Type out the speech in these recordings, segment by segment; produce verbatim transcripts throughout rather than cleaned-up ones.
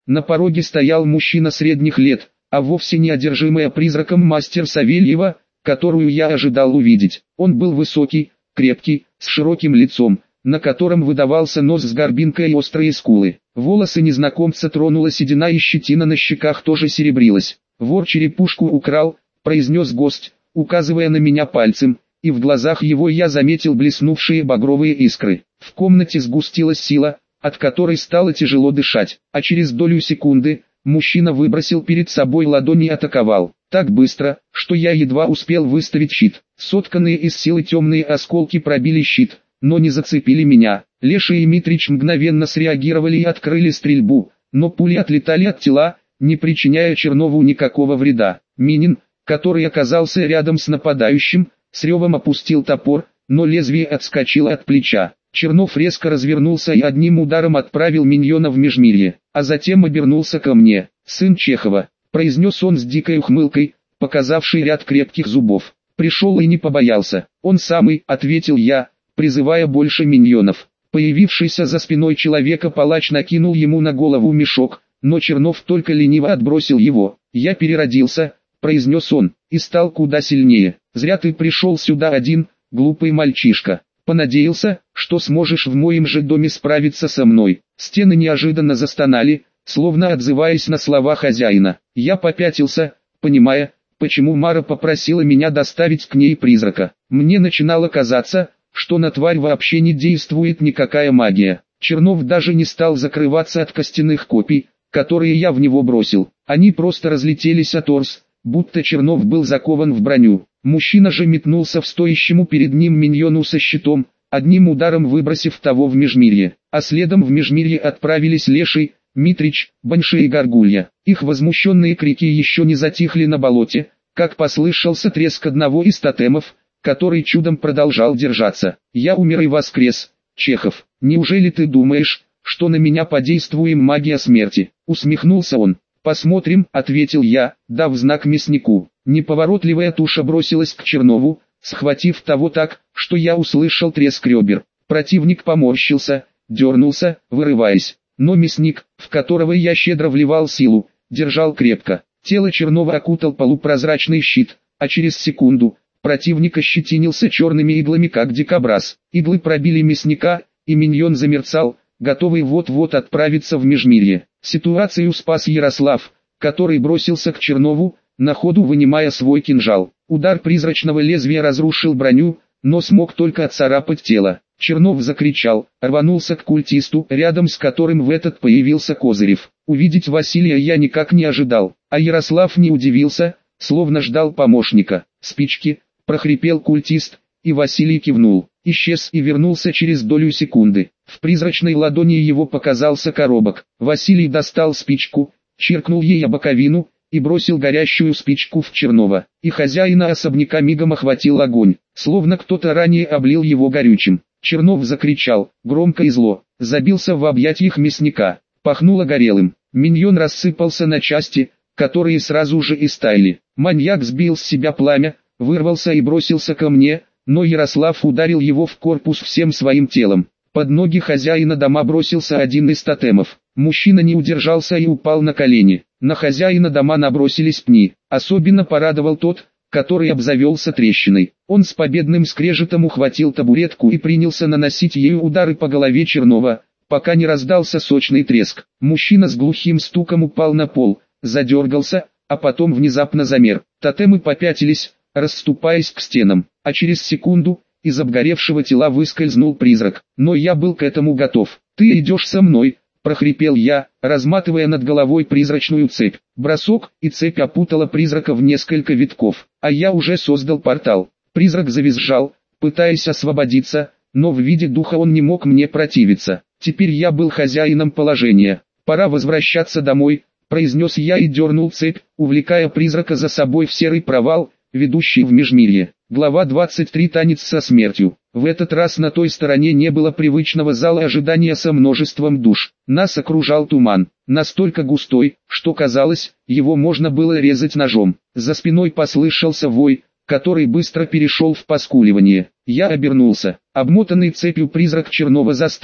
На пороге стоял мужчина средних лет, а вовсе не одержимая призраком мастер Савельева, которую я ожидал увидеть. Он был высокий, крепкий, с широким лицом, на котором выдавался нос с горбинкой и острые скулы. Волосы незнакомца тронула седина и щетина на щеках тоже серебрилась. «Вор черепушку украл», — произнес гость, указывая на меня пальцем, и в глазах его я заметил блеснувшие багровые искры. В комнате сгустилась сила, от которой стало тяжело дышать, а через долю секунды мужчина выбросил перед собой ладонь и атаковал. Так быстро, что я едва успел выставить щит. Сотканные из силы темные осколки пробили щит, но не зацепили меня. Леша и Митрич мгновенно среагировали и открыли стрельбу, но пули отлетали от тела, не причиняя Чернову никакого вреда. Минин, который оказался рядом с нападающим, с ревом опустил топор, но лезвие отскочило от плеча. Чернов резко развернулся и одним ударом отправил миньона в межмирье, а затем обернулся ко мне. «Сын Чехова», — произнес он с дикой ухмылкой, показавший ряд крепких зубов. «Пришел и не побоялся». «Он самый», — ответил я, призывая больше миньонов. Появившийся за спиной человека палач накинул ему на голову мешок, но Чернов только лениво отбросил его. «Я переродился», — произнес он, — «и стал куда сильнее. Зря ты пришел сюда один, глупый мальчишка. Понадеялся, что сможешь в моем же доме справиться со мной». Стены неожиданно застонали, словно отзываясь на слова хозяина. Я попятился, понимая, почему Мара попросила меня доставить к ней призрака. Мне начинало казаться, что на тварь вообще не действует никакая магия. Чернов даже не стал закрываться от костяных копий, которые я в него бросил. Они просто разлетелись о торс, будто Чернов был закован в броню. Мужчина же метнулся в стоящему перед ним миньону со щитом, одним ударом выбросив того в межмирье, а следом в межмирье отправились Леший, Митрич, Банши и Горгулья. Их возмущенные крики еще не затихли на болоте, как послышался треск одного из тотемов, который чудом продолжал держаться. «Я умер и воскрес, Чехов. Неужели ты думаешь, что на меня подействует магия смерти?» Усмехнулся он. «Посмотрим», — ответил я, дав знак мяснику. Неповоротливая туша бросилась к Чернову, схватив того так, что я услышал треск ребер. Противник поморщился, дернулся, вырываясь, но мясник, в которого я щедро вливал силу, держал крепко. Тело Чернова окутал полупрозрачный щит, а через секунду противник ощетинился черными иглами, как дикобраз. Иглы пробили мясника, и миньон замерцал, готовый вот-вот отправиться в межмирье. Ситуацию спас Ярослав, который бросился к Чернову, на ходу вынимая свой кинжал. Удар призрачного лезвия разрушил броню, но смог только отцарапать тело. Чернов закричал, рванулся к культисту, рядом с которым в этот появился Козырев. Увидеть Василия я никак не ожидал, а Ярослав не удивился, словно ждал помощника. «Спички», — прохрипел культист, и Василий кивнул, исчез и вернулся через долю секунды. В призрачной ладони его показался коробок. Василий достал спичку, чиркнул ей о боковину и бросил горящую спичку в Чернова. И хозяина особняка мигом охватил огонь, словно кто-то ранее облил его горючим. Чернов закричал, громко и зло, забился в объятиях мясника, пахнуло горелым. Миньон рассыпался на части, которые сразу же истаяли. Маньяк сбил с себя пламя, вырвался и бросился ко мне, но Ярослав ударил его в корпус всем своим телом. Под ноги хозяина дома бросился один из тотемов. Мужчина не удержался и упал на колени. На хозяина дома набросились пни. Особенно порадовал тот, который обзавелся трещиной. Он с победным скрежетом ухватил табуретку и принялся наносить ею удары по голове Чернова, пока не раздался сочный треск. Мужчина с глухим стуком упал на пол, задергался, а потом внезапно замер. Тотемы попятились, расступаясь к стенам, а через секунду из обгоревшего тела выскользнул призрак. Но я был к этому готов. «Ты идешь со мной», — прохрипел я, разматывая над головой призрачную цепь. Бросок, и цепь опутала призрака в несколько витков, а я уже создал портал. Призрак завизжал, пытаясь освободиться, но в виде духа он не мог мне противиться. Теперь я был хозяином положения. «Пора возвращаться домой», — произнес я и дернул цепь, увлекая призрака за собой в серый провал, ведущий в межмирье. Глава двадцать три. Танец со смертью. В этот раз на той стороне не было привычного зала ожидания со множеством душ. Нас окружал туман, настолько густой, что казалось, его можно было резать ножом. За спиной послышался вой, который быстро перешел в поскуливание. Я обернулся. Обмотанный цепью призрак Чернова застыл,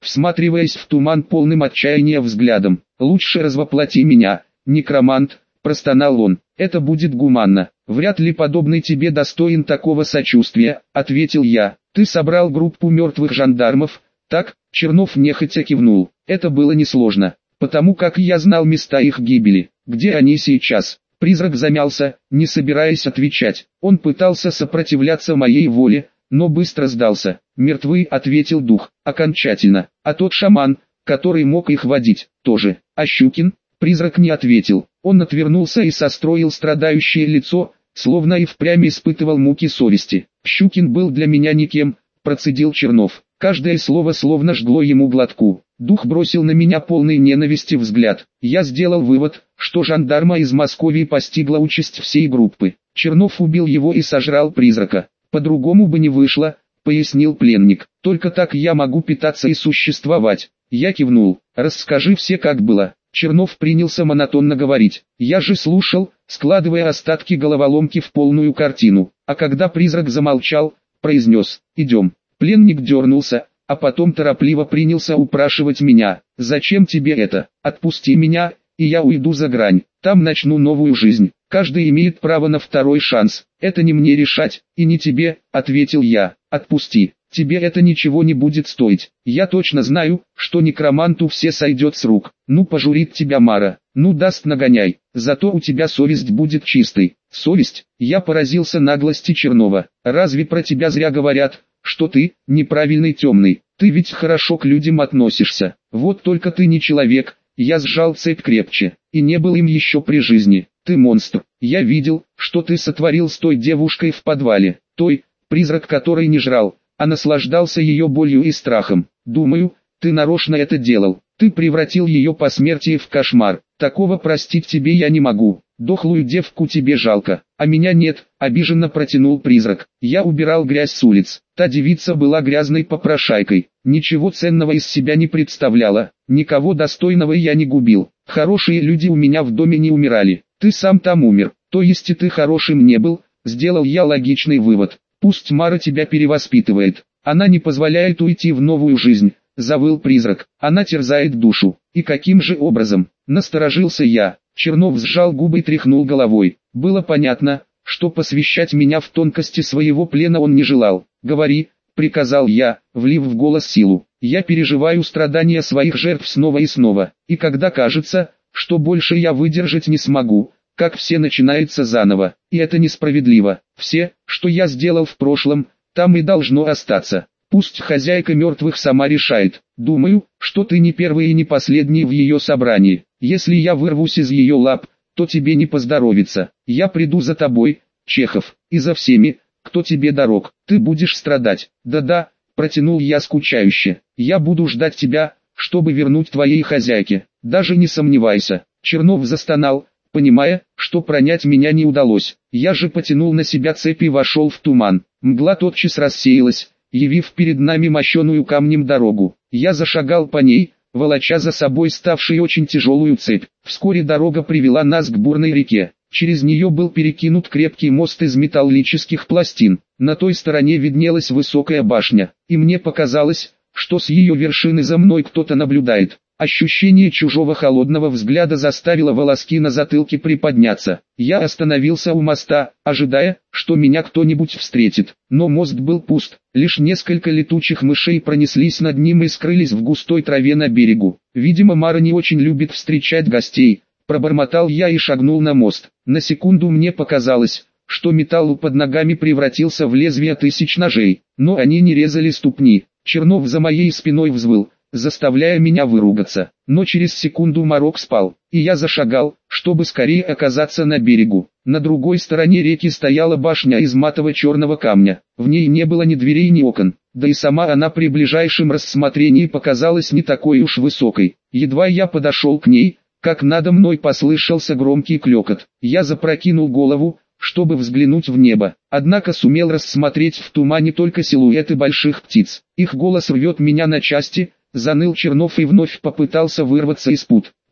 всматриваясь в туман полным отчаяния взглядом. «Лучше развоплоти меня, некромант», — простонал он. «Это будет гуманно». «Вряд ли подобный тебе достоин такого сочувствия», — ответил я. «Ты собрал группу мертвых жандармов, так?» Чернов нехотя кивнул. «Это было несложно, потому как я знал места их гибели. Где они сейчас?» Призрак замялся, не собираясь отвечать. Он пытался сопротивляться моей воле, но быстро сдался. «Мертвы», — ответил дух, — «окончательно. А тот шаман, который мог их водить, тоже. А Щукин?» Призрак не ответил. Он отвернулся и состроил страдающее лицо, словно и впрямь испытывал муки совести. «Щукин был для меня никем», — процедил Чернов. Каждое слово словно жгло ему глотку. Дух бросил на меня полный ненависти взгляд. Я сделал вывод, что жандарма из Москвы постигла участь всей группы. Чернов убил его и сожрал призрака. «По-другому бы не вышло», — пояснил пленник. «Только так я могу питаться и существовать». Я кивнул. «Расскажи все, как было». Чернов принялся монотонно говорить. Я же слушал, складывая остатки головоломки в полную картину. А когда призрак замолчал, произнес: «Идем». Пленник дернулся, а потом торопливо принялся упрашивать меня: «Зачем тебе это? Отпусти меня, и я уйду за грань. Там начну новую жизнь. Каждый имеет право на второй шанс. Это не мне решать, и не тебе», — ответил я. «Отпусти. Тебе это ничего не будет стоить. Я точно знаю, что некроманту все сойдет с рук. Ну пожурит тебя Мара, ну даст нагоняй. Зато у тебя совесть будет чистой». «Совесть?» Я поразился наглости Чернова. «Разве про тебя зря говорят, что ты неправильный темный? Ты ведь хорошо к людям относишься. Вот только ты не человек». Я сжал цепь крепче, и не был им еще при жизни. «Ты монстр. Я видел, что ты сотворил с той девушкой в подвале. Той, призрак которой не жрал, а наслаждался ее болью и страхом. Думаю, ты нарочно это делал. Ты превратил ее посмертие в кошмар. Такого простить тебе я не могу. Дохлую девку тебе жалко, а меня нет», — обиженно протянул призрак. Я убирал грязь с улиц. Та девица была грязной попрошайкой, ничего ценного из себя не представляла, никого достойного я не губил. Хорошие люди у меня в доме не умирали. Ты сам там умер, то есть и ты хорошим не был, сделал я логичный вывод. Пусть Мара тебя перевоспитывает, она не позволяет уйти в новую жизнь. Завыл призрак. Она терзает душу. И каким же образом? Насторожился я. Чернов сжал губы и тряхнул головой. Было понятно, что посвящать меня в тонкости своего плена он не желал. «Говори», — приказал я, влив в голос силу. «Я переживаю страдания своих жертв снова и снова. И когда кажется, что больше я выдержать не смогу, как все начинается заново. И это несправедливо. Все, что я сделал в прошлом, там и должно остаться. Пусть хозяйка мертвых сама решает. Думаю, что ты не первый и не последний в ее собрании. Если я вырвусь из ее лап, то тебе не поздоровится. Я приду за тобой, Чехов, и за всеми, кто тебе дорог. Ты будешь страдать». «Да-да», — протянул я скучающе. «Я буду ждать тебя, чтобы вернуть твоей хозяйке. Даже не сомневайся». Чернов застонал, понимая, что пронять меня не удалось. Я же потянул на себя цепь и вошел в туман. Мгла тотчас рассеялась, явив перед нами мощеную камнем дорогу. Я зашагал по ней, волоча за собой ставшей очень тяжелую цепь. Вскоре дорога привела нас к бурной реке. Через нее был перекинут крепкий мост из металлических пластин. На той стороне виднелась высокая башня, и мне показалось, что с ее вершины за мной кто-то наблюдает. Ощущение чужого холодного взгляда заставило волоски на затылке приподняться. Я остановился у моста, ожидая, что меня кто-нибудь встретит. Но мост был пуст, лишь несколько летучих мышей пронеслись над ним и скрылись в густой траве на берегу. «Видимо, Мара не очень любит встречать гостей», — пробормотал я и шагнул на мост. На секунду мне показалось, что металл под ногами превратился в лезвие тысяч ножей, но они не резали ступни. Чернов за моей спиной взвыл, заставляя меня выругаться. Но через секунду Марок спал, и я зашагал, чтобы скорее оказаться на берегу. На другой стороне реки стояла башня из матово-черного камня. В ней не было ни дверей, ни окон, да и сама она при ближайшем рассмотрении показалась не такой уж высокой. Едва я подошел к ней, как надо мной послышался громкий клёкот. Я запрокинул голову, чтобы взглянуть в небо, однако сумел рассмотреть в тумане только силуэты больших птиц. «Их голос рвет меня на части», — заныл Чернов и вновь попытался вырваться из пут.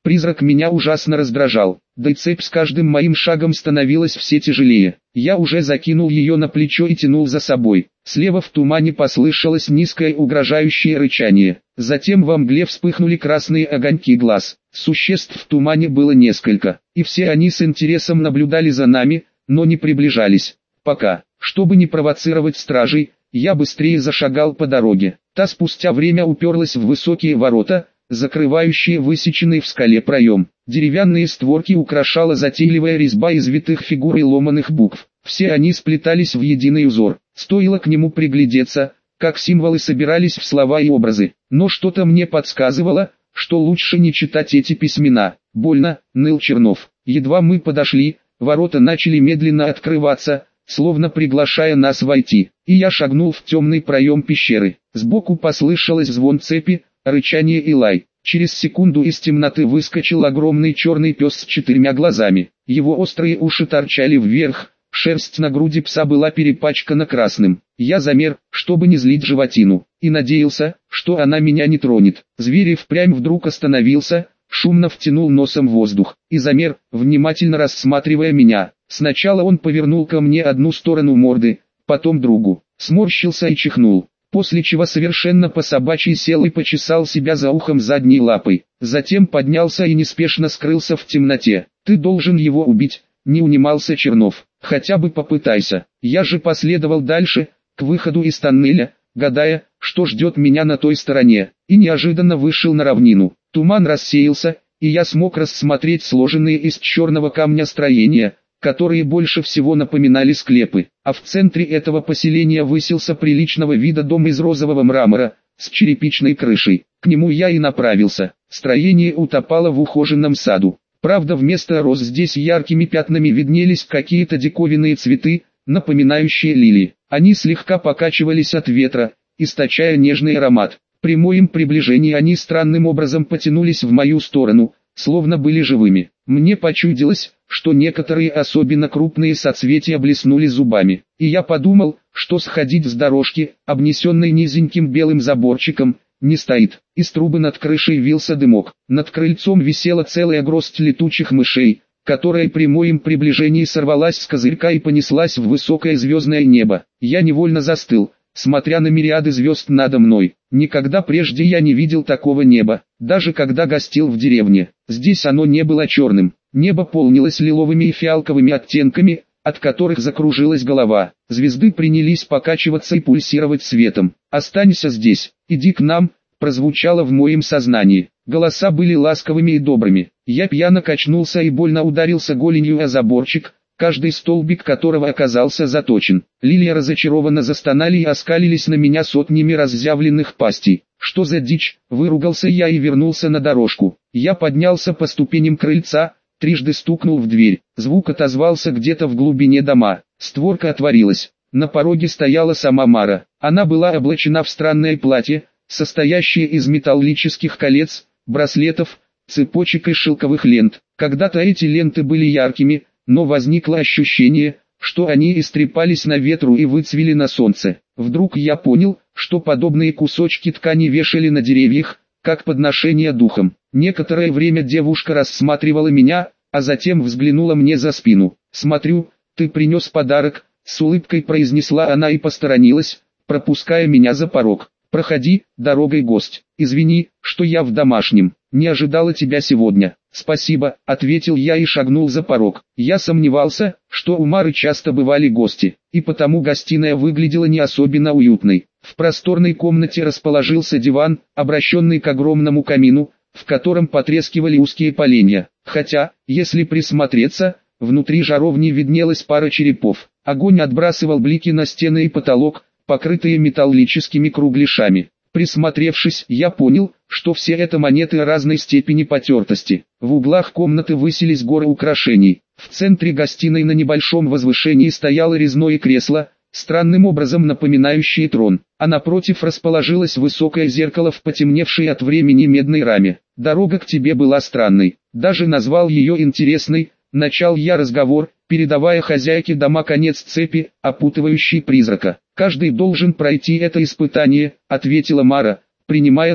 Призрак меня ужасно раздражал, да и цепь с каждым моим шагом становилась все тяжелее. Я уже закинул ее на плечо и тянул за собой. Слева в тумане послышалось низкое угрожающее рычание. Затем во мгле вспыхнули красные огоньки глаз. Существ в тумане было несколько, и все они с интересом наблюдали за нами, но не приближались. Пока, чтобы не провоцировать стражей, я быстрее зашагал по дороге. Та спустя время уперлась в высокие ворота, закрывающие высеченный в скале проем. Деревянные створки украшала затейливая резьба из витых фигур и ломаных букв. Все они сплетались в единый узор. Стоило к нему приглядеться, как символы собирались в слова и образы. Но что-то мне подсказывало, что лучше не читать эти письмена. Больно, ныл Чернов. Едва мы подошли, ворота начали медленно открываться, словно приглашая нас войти. И я шагнул в темный проем пещеры. Сбоку послышалось звон цепи, рычание и лай. Через секунду из темноты выскочил огромный черный пес с четырьмя глазами. Его острые уши торчали вверх, шерсть на груди пса была перепачкана красным. Я замер, чтобы не злить животину, и надеялся, что она меня не тронет. Зверь и впрямь вдруг остановился, шумно втянул носом воздух, и замер, внимательно рассматривая меня. Сначала он повернул ко мне одну сторону морды, потом другу, сморщился и чихнул. После чего совершенно по-собачьи сел и почесал себя за ухом задней лапой. Затем поднялся и неспешно скрылся в темноте. «Ты должен его убить», — не унимался Чернов. «Хотя бы попытайся». Я же последовал дальше, к выходу из тоннеля, гадая, что ждет меня на той стороне, и неожиданно вышел на равнину. Туман рассеялся, и я смог рассмотреть сложенные из черного камня строения, которые больше всего напоминали склепы, а в центре этого поселения высился приличного вида дом из розового мрамора, с черепичной крышей. К нему я и направился. Строение утопало в ухоженном саду. Правда, вместо роз здесь яркими пятнами виднелись какие-то диковинные цветы, напоминающие лилии. Они слегка покачивались от ветра, источая нежный аромат. При моем приближении они странным образом потянулись в мою сторону, словно были живыми. Мне почудилось, что некоторые особенно крупные соцветия блеснули зубами, и я подумал, что сходить с дорожки, обнесенной низеньким белым заборчиком, не стоит. Из трубы над крышей вился дымок. Над крыльцом висела целая горсть летучих мышей, которая при моем приближении сорвалась с козырька и понеслась в высокое звездное небо. Я невольно застыл, смотря на мириады звезд надо мной. Никогда прежде я не видел такого неба, даже когда гостил в деревне. Здесь оно не было черным. Небо полнилось лиловыми и фиалковыми оттенками, от которых закружилась голова. Звезды принялись покачиваться и пульсировать светом. «Останься здесь, иди к нам», прозвучало в моем сознании. Голоса были ласковыми и добрыми. Я пьяно качнулся и больно ударился голенью о заборчик, каждый столбик которого оказался заточен. Лилии разочарованно застонали и оскалились на меня сотнями разъявленных пастей. «Что за дичь?» – выругался я и вернулся на дорожку. Я поднялся по ступеням крыльца, трижды стукнул в дверь. Звук отозвался где-то в глубине дома. Створка отворилась. На пороге стояла сама Мара. Она была облачена в странное платье, состоящее из металлических колец, браслетов, цепочек и шелковых лент. Когда-то эти ленты были яркими, но возникло ощущение, что они истрепались на ветру и выцвели на солнце. Вдруг я понял, что подобные кусочки ткани вешали на деревьях, как подношение духом. Некоторое время девушка рассматривала меня, а затем взглянула мне за спину. «Смотрю, ты принес подарок», — с улыбкой произнесла она и посторонилась, пропуская меня за порог. «Проходи, дорогой гость. Извини, что я в домашнем. Не ожидала тебя сегодня». «Спасибо», — ответил я и шагнул за порог. Я сомневался, что у Мары часто бывали гости, и потому гостиная выглядела не особенно уютной. В просторной комнате расположился диван, обращенный к огромному камину, в котором потрескивали узкие поленья. Хотя, если присмотреться, внутри жаровни виднелась пара черепов. Огонь отбрасывал блики на стены и потолок, покрытые металлическими кругляшами. Присмотревшись, я понял, что все это монеты разной степени потертости. В углах комнаты высились горы украшений. В центре гостиной на небольшом возвышении стояло резное кресло, странным образом напоминающее трон, а напротив расположилось высокое зеркало в потемневшей от времени медной раме. «Дорога к тебе была странной, даже назвал ее интересной», — начал я разговор, передавая хозяйке дома конец цепи, опутывающей призрака. «Каждый должен пройти это испытание», — ответила Мара, принимая дар.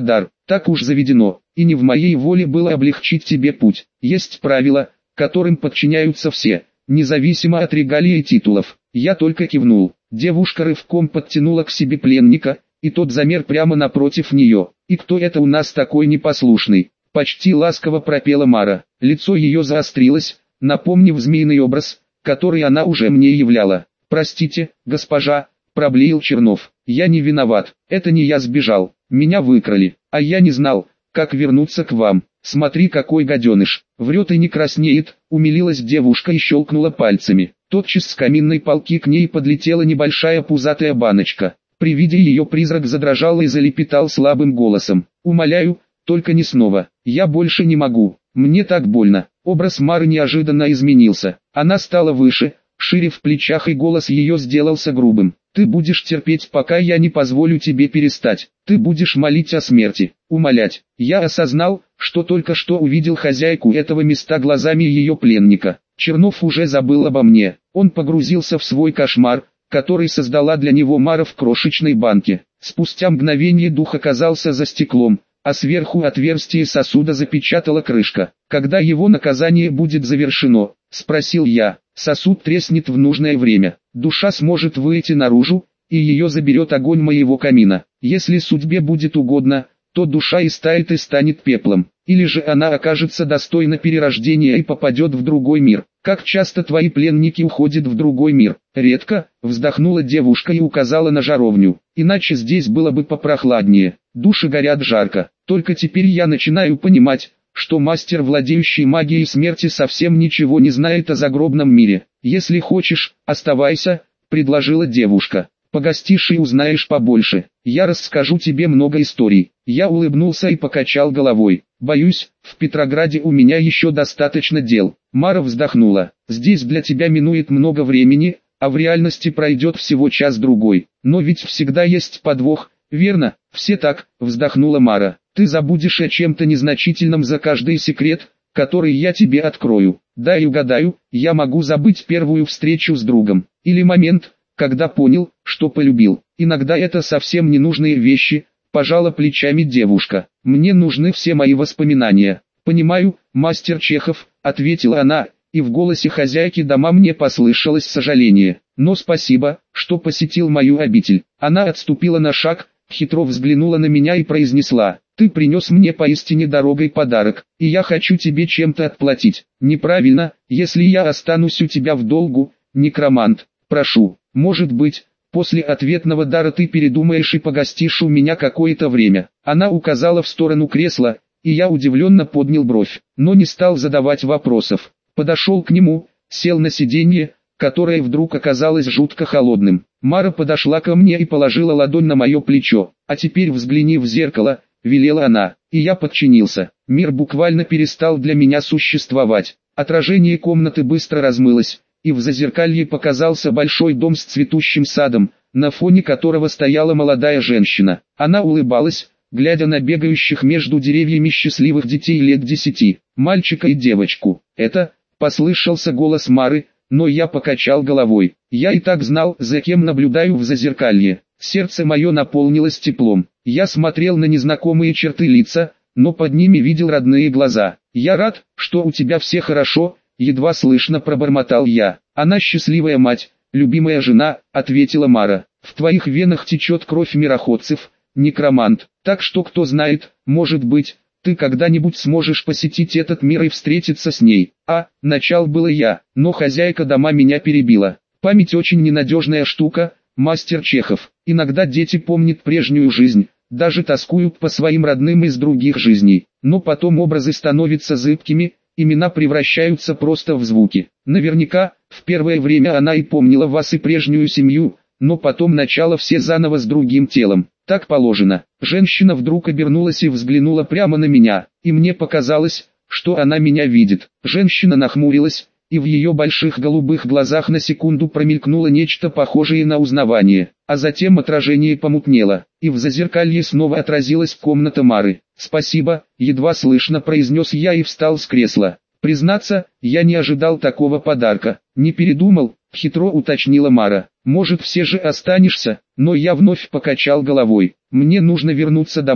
Так уж заведено, и не в моей воле было облегчить тебе путь. Есть правила, которым подчиняются все, независимо от регалий и титулов. Я только кивнул. Девушка рывком подтянула к себе пленника, и тот замер прямо напротив нее. «И кто это у нас такой непослушный?» Почти ласково пропела Мара. Лицо ее заострилось, напомнив змеиный образ, который она уже мне являла. «Простите, госпожа», — проблеял Чернов. «Я не виноват, это не я сбежал, меня выкрали, а я не знал, как вернуться к вам. Смотри, какой гаденыш, врет и не краснеет», — умилилась девушка и щелкнула пальцами. Тотчас с каминной полки к ней подлетела небольшая пузатая баночка. При виде ее призрак задрожал и залепетал слабым голосом. «Умоляю, только не снова, я больше не могу, мне так больно». Образ Мары неожиданно изменился, она стала выше, шире в плечах, и голос ее сделался грубым. «Ты будешь терпеть, пока я не позволю тебе перестать, ты будешь молить о смерти, умолять». Я осознал, что только что увидел хозяйку этого места глазами ее пленника. Чернов уже забыл обо мне, он погрузился в свой кошмар, который создала для него Мара в крошечной банке. Спустя мгновение дух оказался за стеклом, а сверху отверстие сосуда запечатала крышка. «Когда его наказание будет завершено?» — спросил я. «Сосуд треснет в нужное время, душа сможет выйти наружу, и ее заберет огонь моего камина. Если судьбе будет угодно, то душа истает и станет пеплом, или же она окажется достойна перерождения и попадет в другой мир». «Как часто твои пленники уходят в другой мир?» «Редко», — вздохнула девушка и указала на жаровню. «Иначе здесь было бы попрохладнее. Души горят жарко. Только теперь я начинаю понимать, что мастер, владеющий магией смерти, совсем ничего не знает о загробном мире. Если хочешь, оставайся», — предложила девушка. «Погостишь и узнаешь побольше. Я расскажу тебе много историй». Я улыбнулся и покачал головой. «Боюсь, в Петрограде у меня еще достаточно дел». Мара вздохнула. «Здесь для тебя минует много времени, а в реальности пройдет всего час-другой. Но ведь всегда есть подвох, верно?» «Все так», — вздохнула Мара. «Ты забудешь о чем-то незначительном за каждый секрет, который я тебе открою. Дай угадаю, я могу забыть первую встречу с другом. Или момент, когда понял, что полюбил. Иногда это совсем ненужные вещи», — пожала плечами девушка. «Мне нужны все мои воспоминания». «Понимаю, мастер Чехов», — ответила она, и в голосе хозяйки дома мне послышалось сожаление. «Но спасибо, что посетил мою обитель». Она отступила на шаг, хитро взглянула на меня и произнесла: «Ты принес мне поистине дорогой подарок, и я хочу тебе чем-то отплатить». «Неправильно, если я останусь у тебя в долгу, некромант. Прошу, может быть, после ответного дара ты передумаешь и погостишь у меня какое-то время». Она указала в сторону кресла, и я удивленно поднял бровь, но не стал задавать вопросов. Подошел к нему, сел на сиденье, которое вдруг оказалось жутко холодным. Мара подошла ко мне и положила ладонь на мое плечо. «А теперь взгляни в зеркало», — велела она, и я подчинился. Мир буквально перестал для меня существовать. Отражение комнаты быстро размылось, и в зазеркалье показался большой дом с цветущим садом, на фоне которого стояла молодая женщина. Она улыбалась, глядя на бегающих между деревьями счастливых детей лет десяти, мальчика и девочку. «Это...» — послышался голос Мары, но я покачал головой. Я и так знал, за кем наблюдаю в зазеркалье. Сердце мое наполнилось теплом. Я смотрел на незнакомые черты лица, но под ними видел родные глаза. «Я рад, что у тебя все хорошо», — едва слышно пробормотал я. «Она счастливая мать, любимая жена», — ответила Мара. «В твоих венах течет кровь мироходцев, некромант, так что кто знает, может быть, ты когда-нибудь сможешь посетить этот мир и встретиться с ней». А, начал было я, но хозяйка дома меня перебила. «Память очень ненадежная штука, мастер Чехов. Иногда дети помнят прежнюю жизнь, даже тоскуют по своим родным из других жизней, но потом образы становятся зыбкими, имена превращаются просто в звуки. Наверняка, в первое время она и помнила вас и прежнюю семью, но потом начала все заново с другим телом. Так положено». Женщина вдруг обернулась и взглянула прямо на меня, и мне показалось, что она меня видит. Женщина нахмурилась, и в ее больших голубых глазах на секунду промелькнуло нечто похожее на узнавание, а затем отражение помутнело, и в зазеркалье снова отразилась комната Мары. «Спасибо», — едва слышно произнес я и встал с кресла. «Признаться, я не ожидал такого подарка». «Не передумал?» — хитро уточнила Мара. «Может, все же останешься?» Но я вновь покачал головой. «Мне нужно вернуться домой,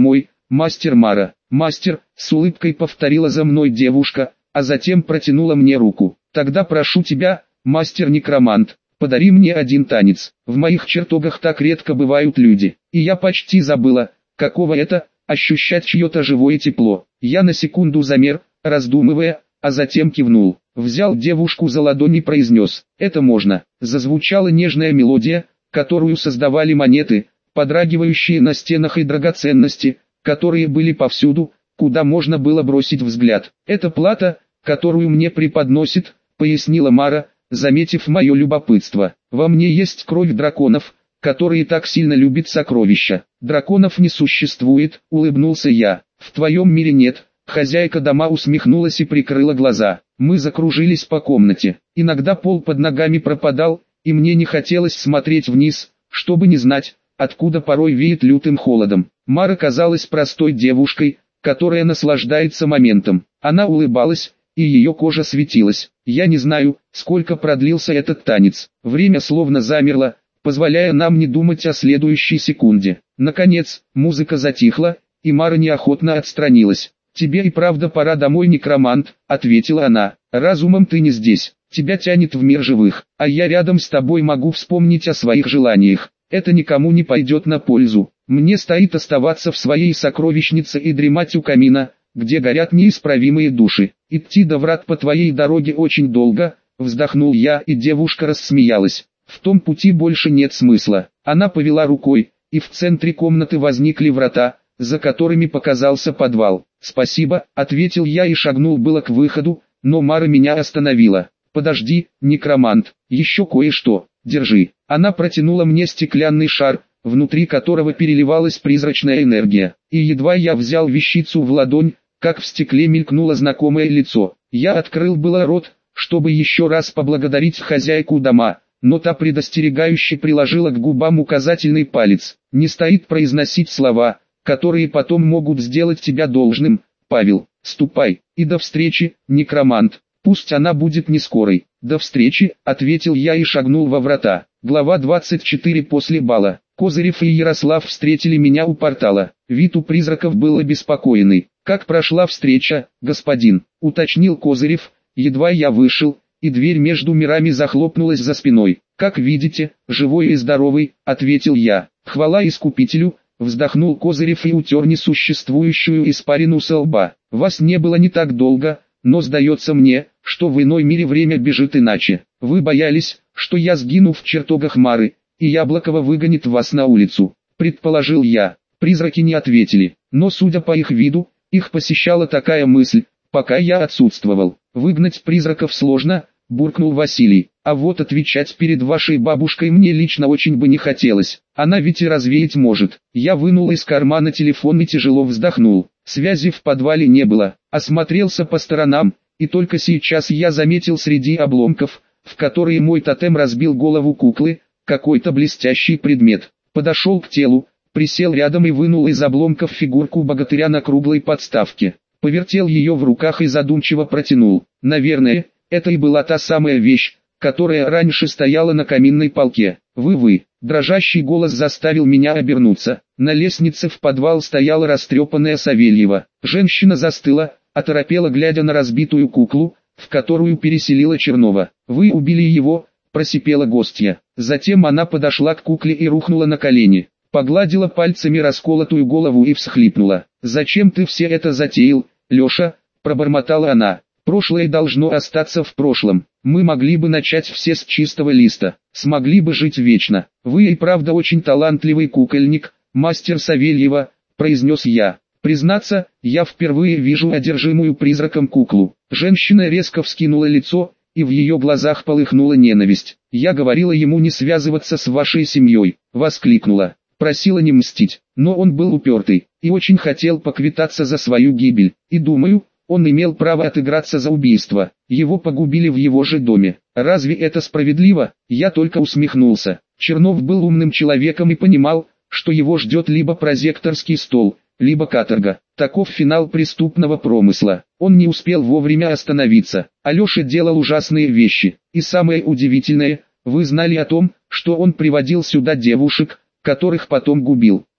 мастер Мара. Мастер, с улыбкой повторила за мной девушка, а затем протянула мне руку. Тогда прошу тебя, мастер-некромант, подари мне один танец. В моих чертогах так редко бывают люди, и я почти забыла, каково это, ощущать чье-то живое тепло. Я на секунду замер, раздумывая, а затем кивнул. Взял девушку за ладонь и произнес: «Это можно». Зазвучала нежная мелодия, которую создавали монеты, подрагивающие на стенах, и драгоценности, которые были повсюду, куда можно было бросить взгляд. «Это плата, которую мне преподносит», — пояснила Мара, заметив мое любопытство. «Во мне есть кровь драконов, которые так сильно любят сокровища». «Драконов не существует», — улыбнулся я. «В твоем мире нет». Хозяйка дома усмехнулась и прикрыла глаза. Мы закружились по комнате. Иногда пол под ногами пропадал, и мне не хотелось смотреть вниз, чтобы не знать, откуда порой веет лютым холодом. Мара казалась простой девушкой, которая наслаждается моментом. Она улыбалась, и ее кожа светилась. Я не знаю, сколько продлился этот танец. Время словно замерло, позволяя нам не думать о следующей секунде. Наконец, музыка затихла, и Мара неохотно отстранилась. «Тебе и правда пора домой, некромант», — ответила она. «Разумом ты не здесь, тебя тянет в мир живых, а я рядом с тобой могу вспомнить о своих желаниях. Это никому не пойдет на пользу. Мне стоит оставаться в своей сокровищнице и дремать у камина, где горят неисправимые души. Идти до врат по твоей дороге очень долго», — вздохнул я, и девушка рассмеялась. «В том пути больше нет смысла». Она повела рукой, и в центре комнаты возникли врата, за которыми показался подвал. «Спасибо», — ответил я и шагнул было к выходу, но Мара меня остановила. «Подожди, некромант, еще кое-что, держи». Она протянула мне стеклянный шар, внутри которого переливалась призрачная энергия. И едва я взял вещицу в ладонь, как в стекле мелькнуло знакомое лицо. Я открыл было рот, чтобы еще раз поблагодарить хозяйку дома, но та предостерегающе приложила к губам указательный палец. «Не стоит произносить слова, которые потом могут сделать тебя должным, Павел. Ступай, и до встречи, некромант. Пусть она будет не скорой». «До встречи», — ответил я и шагнул во врата. Глава двадцать четыре. После бала. Козырев и Ярослав встретили меня у портала. Вид у призраков был обеспокоенный. «Как прошла встреча, господин?» — уточнил Козырев. Едва я вышел, и дверь между мирами захлопнулась за спиной. «Как видите, живой и здоровый», — ответил я. «Хвала Искупителю», — вздохнул Козырев и утер несуществующую испарину со лба. «Вас не было не так долго, но сдается мне, что в иной мире время бежит иначе. Вы боялись, что я сгину в чертогах Мары, и Яблокова выгонит вас на улицу», — предположил я. Призраки не ответили, но судя по их виду, их посещала такая мысль, пока я отсутствовал. «Выгнать призраков сложно», — буркнул Василий. «А вот отвечать перед вашей бабушкой мне лично очень бы не хотелось. Она ведь и развеять может». Я вынул из кармана телефон и тяжело вздохнул. Связи в подвале не было. Осмотрелся по сторонам, и только сейчас я заметил среди обломков, в которые мой тотем разбил голову куклы, какой-то блестящий предмет. Подошел к телу, присел рядом и вынул из обломков фигурку богатыря на круглой подставке. Повертел ее в руках и задумчиво протянул. «Наверное, это и была та самая вещь, которая раньше стояла на каминной полке. Вы-вы». Дрожащий голос заставил меня обернуться. На лестнице в подвал стояла растрепанная Савельева. Женщина застыла, оторопела, глядя на разбитую куклу, в которую переселила Чернова. «Вы убили его», — просипела гостья. Затем она подошла к кукле и рухнула на колени. Погладила пальцами расколотую голову и всхлипнула. «Зачем ты все это затеял, Леша?» — пробормотала она. «Прошлое должно остаться в прошлом. Мы могли бы начать все с чистого листа, смогли бы жить вечно. Вы и правда очень талантливый кукольник, мастер Савельева», — произнес я. «Признаться, я впервые вижу одержимую призраком куклу». Женщина резко вскинула лицо, и в ее глазах полыхнула ненависть. «Я говорила ему не связываться с вашей семьей», — воскликнула. Просила не мстить, но он был упертый, и очень хотел поквитаться за свою гибель, и думаю, он имел право отыграться за убийство. Его погубили в его же доме. Разве это справедливо? Я только усмехнулся. Чернов был умным человеком и понимал, что его ждет либо прозекторский стол, либо каторга. Таков финал преступного промысла. Он не успел вовремя остановиться. Алеша делал ужасные вещи. И самое удивительное, вы знали о том, что он приводил сюда девушек, которых потом губил.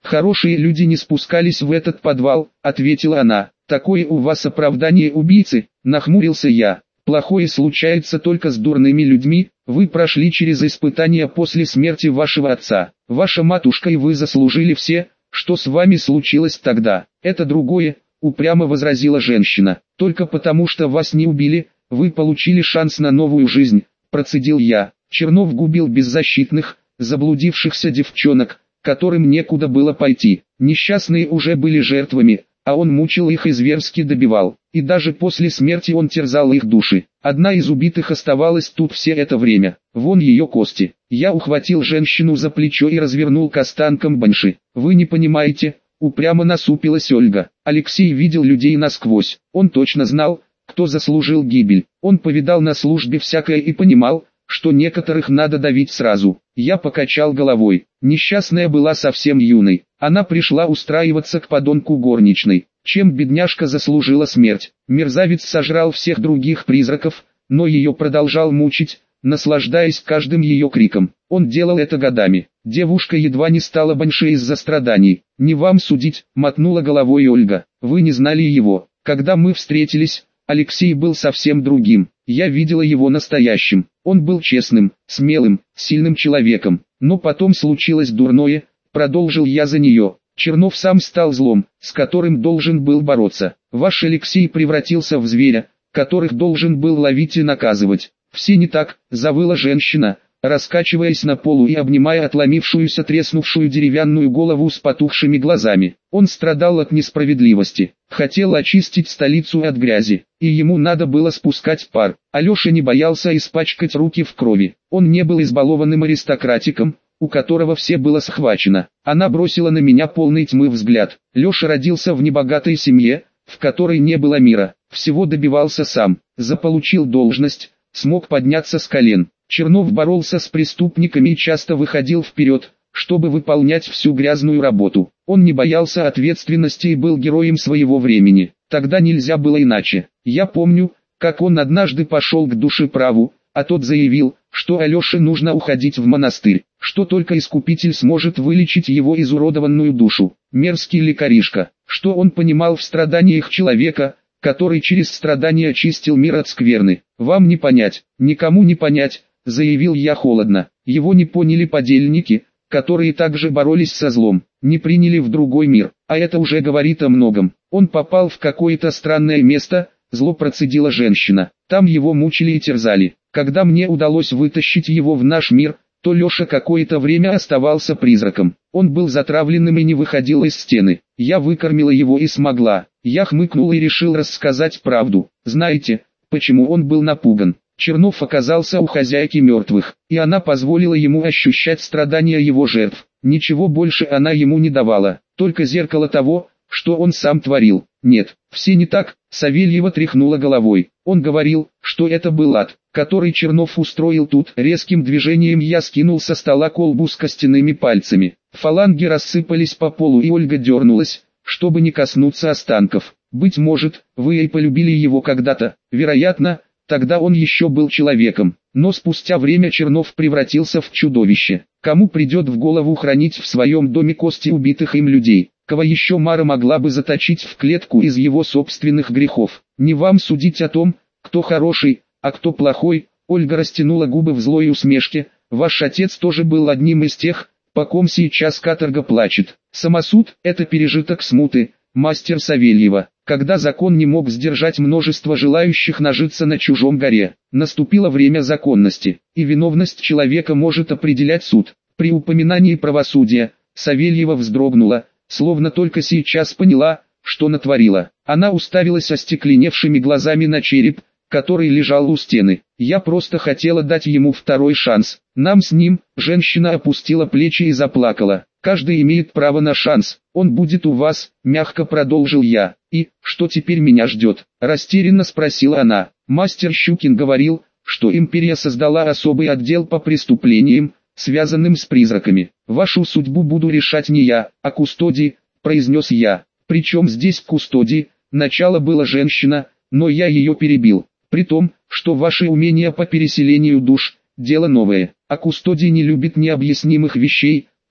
Хорошие люди не спускались в этот подвал, ответила она. Такое у вас оправдание убийцы, нахмурился я. Плохое случается только с дурными людьми, вы прошли через испытания после смерти вашего отца. Ваша матушка и вы заслужили все, что с вами случилось тогда. Это другое, упрямо возразила женщина. Только потому что вас не убили, вы получили шанс на новую жизнь, процедил я. Чернов губил беззащитных, заблудившихся девчонок, которым некуда было пойти. Несчастные уже были жертвами, а он мучил их и зверски добивал. И даже после смерти он терзал их души. Одна из убитых оставалась тут все это время. Вон ее кости. Я ухватил женщину за плечо и развернул к останкам Банши. Вы не понимаете, упрямо насупилась Ольга. Алексей видел людей насквозь. Он точно знал, кто заслужил гибель. Он повидал на службе всякое и понимал, что некоторых надо давить сразу. Я покачал головой. Несчастная была совсем юной. Она пришла устраиваться к подонку горничной. Чем бедняжка заслужила смерть? Мерзавец сожрал всех других призраков, но ее продолжал мучить, наслаждаясь каждым ее криком. Он делал это годами. Девушка едва не стала Банши из-за страданий. «Не вам судить», — мотнула головой Ольга. «Вы не знали его. Когда мы встретились, Алексей был совсем другим. Я видела его настоящим. Он был честным, смелым, сильным человеком. Но потом случилось дурное, продолжил я за нее. Чернов сам стал злом, с которым должен был бороться. Ваш Алексей превратился в зверя, которых должен был ловить и наказывать. Все не так, завыла женщина, раскачиваясь на полу и обнимая отломившуюся треснувшую деревянную голову с потухшими глазами. Он страдал от несправедливости, хотел очистить столицу от грязи, и ему надо было спускать пар. Алеша не боялся испачкать руки в крови. Он не был избалованным аристократиком, у которого все было схвачено. Она бросила на меня полный тьмы взгляд. Леша родился в небогатой семье, в которой не было мира, всего добивался сам, заполучил должность, смог подняться с колен. Чернов боролся с преступниками и часто выходил вперед, чтобы выполнять всю грязную работу. Он не боялся ответственности и был героем своего времени. Тогда нельзя было иначе. Я помню, как он однажды пошел к душеправу, а тот заявил, что Алёше нужно уходить в монастырь, что только Искупитель сможет вылечить его изуродованную душу. Мерзкий лекаришка. Что он понимал в страданиях человека, который через страдания очистил мир от скверны? Вам не понять, никому не понять, заявил я холодно. Его не поняли подельники, которые также боролись со злом, не приняли в другой мир, а это уже говорит о многом. Он попал в какое-то странное место, зло процедила женщина. Там его мучили и терзали. Когда мне удалось вытащить его в наш мир, то Леша какое-то время оставался призраком. Он был затравленным и не выходил из стены. Я выкормила его и смогла. Я хмыкнул и решил рассказать правду. Знаете, почему он был напуган? Чернов оказался у хозяйки мертвых, и она позволила ему ощущать страдания его жертв. Ничего больше она ему не давала, только зеркало того, что он сам творил. Нет, все не так, Савельева тряхнула головой. Он говорил, что это был ад, который Чернов устроил тут. Резким движением я скинул со стола колбу с костяными пальцами. Фаланги рассыпались по полу, и Ольга дернулась, чтобы не коснуться останков. Быть может, вы и полюбили его когда-то, вероятно, тогда он еще был человеком, но спустя время Чернов превратился в чудовище. Кому придет в голову хранить в своем доме кости убитых им людей? Кого еще Мара могла бы заточить в клетку из его собственных грехов? Не вам судить о том, кто хороший, а кто плохой. Ольга растянула губы в злой усмешке. Ваш отец тоже был одним из тех, по ком сейчас каторга плачет. Самосуд – это пережиток смуты, мастер Савельева. Когда закон не мог сдержать множество желающих нажиться на чужом горе, наступило время законности, и виновность человека может определять суд. При упоминании правосудия, Савельева вздрогнула, словно только сейчас поняла, что натворила. Она уставилась остекленевшими глазами на череп, который лежал у стены. Я просто хотела дать ему второй шанс. Нам с ним, женщина опустила плечи и заплакала. Каждый имеет право на шанс. Он будет у вас, мягко продолжил я. И, что теперь меня ждет? Растерянно спросила она. Мастер Щукин говорил, что империя создала особый отдел по преступлениям, связанным с призраками. Вашу судьбу буду решать не я, а Кустодий, произнес я. Причем здесь Кустодий? Начало была женщина, но я ее перебил. При том, что ваши умения по переселению душ – дело новое, а Кустодий не любит необъяснимых вещей,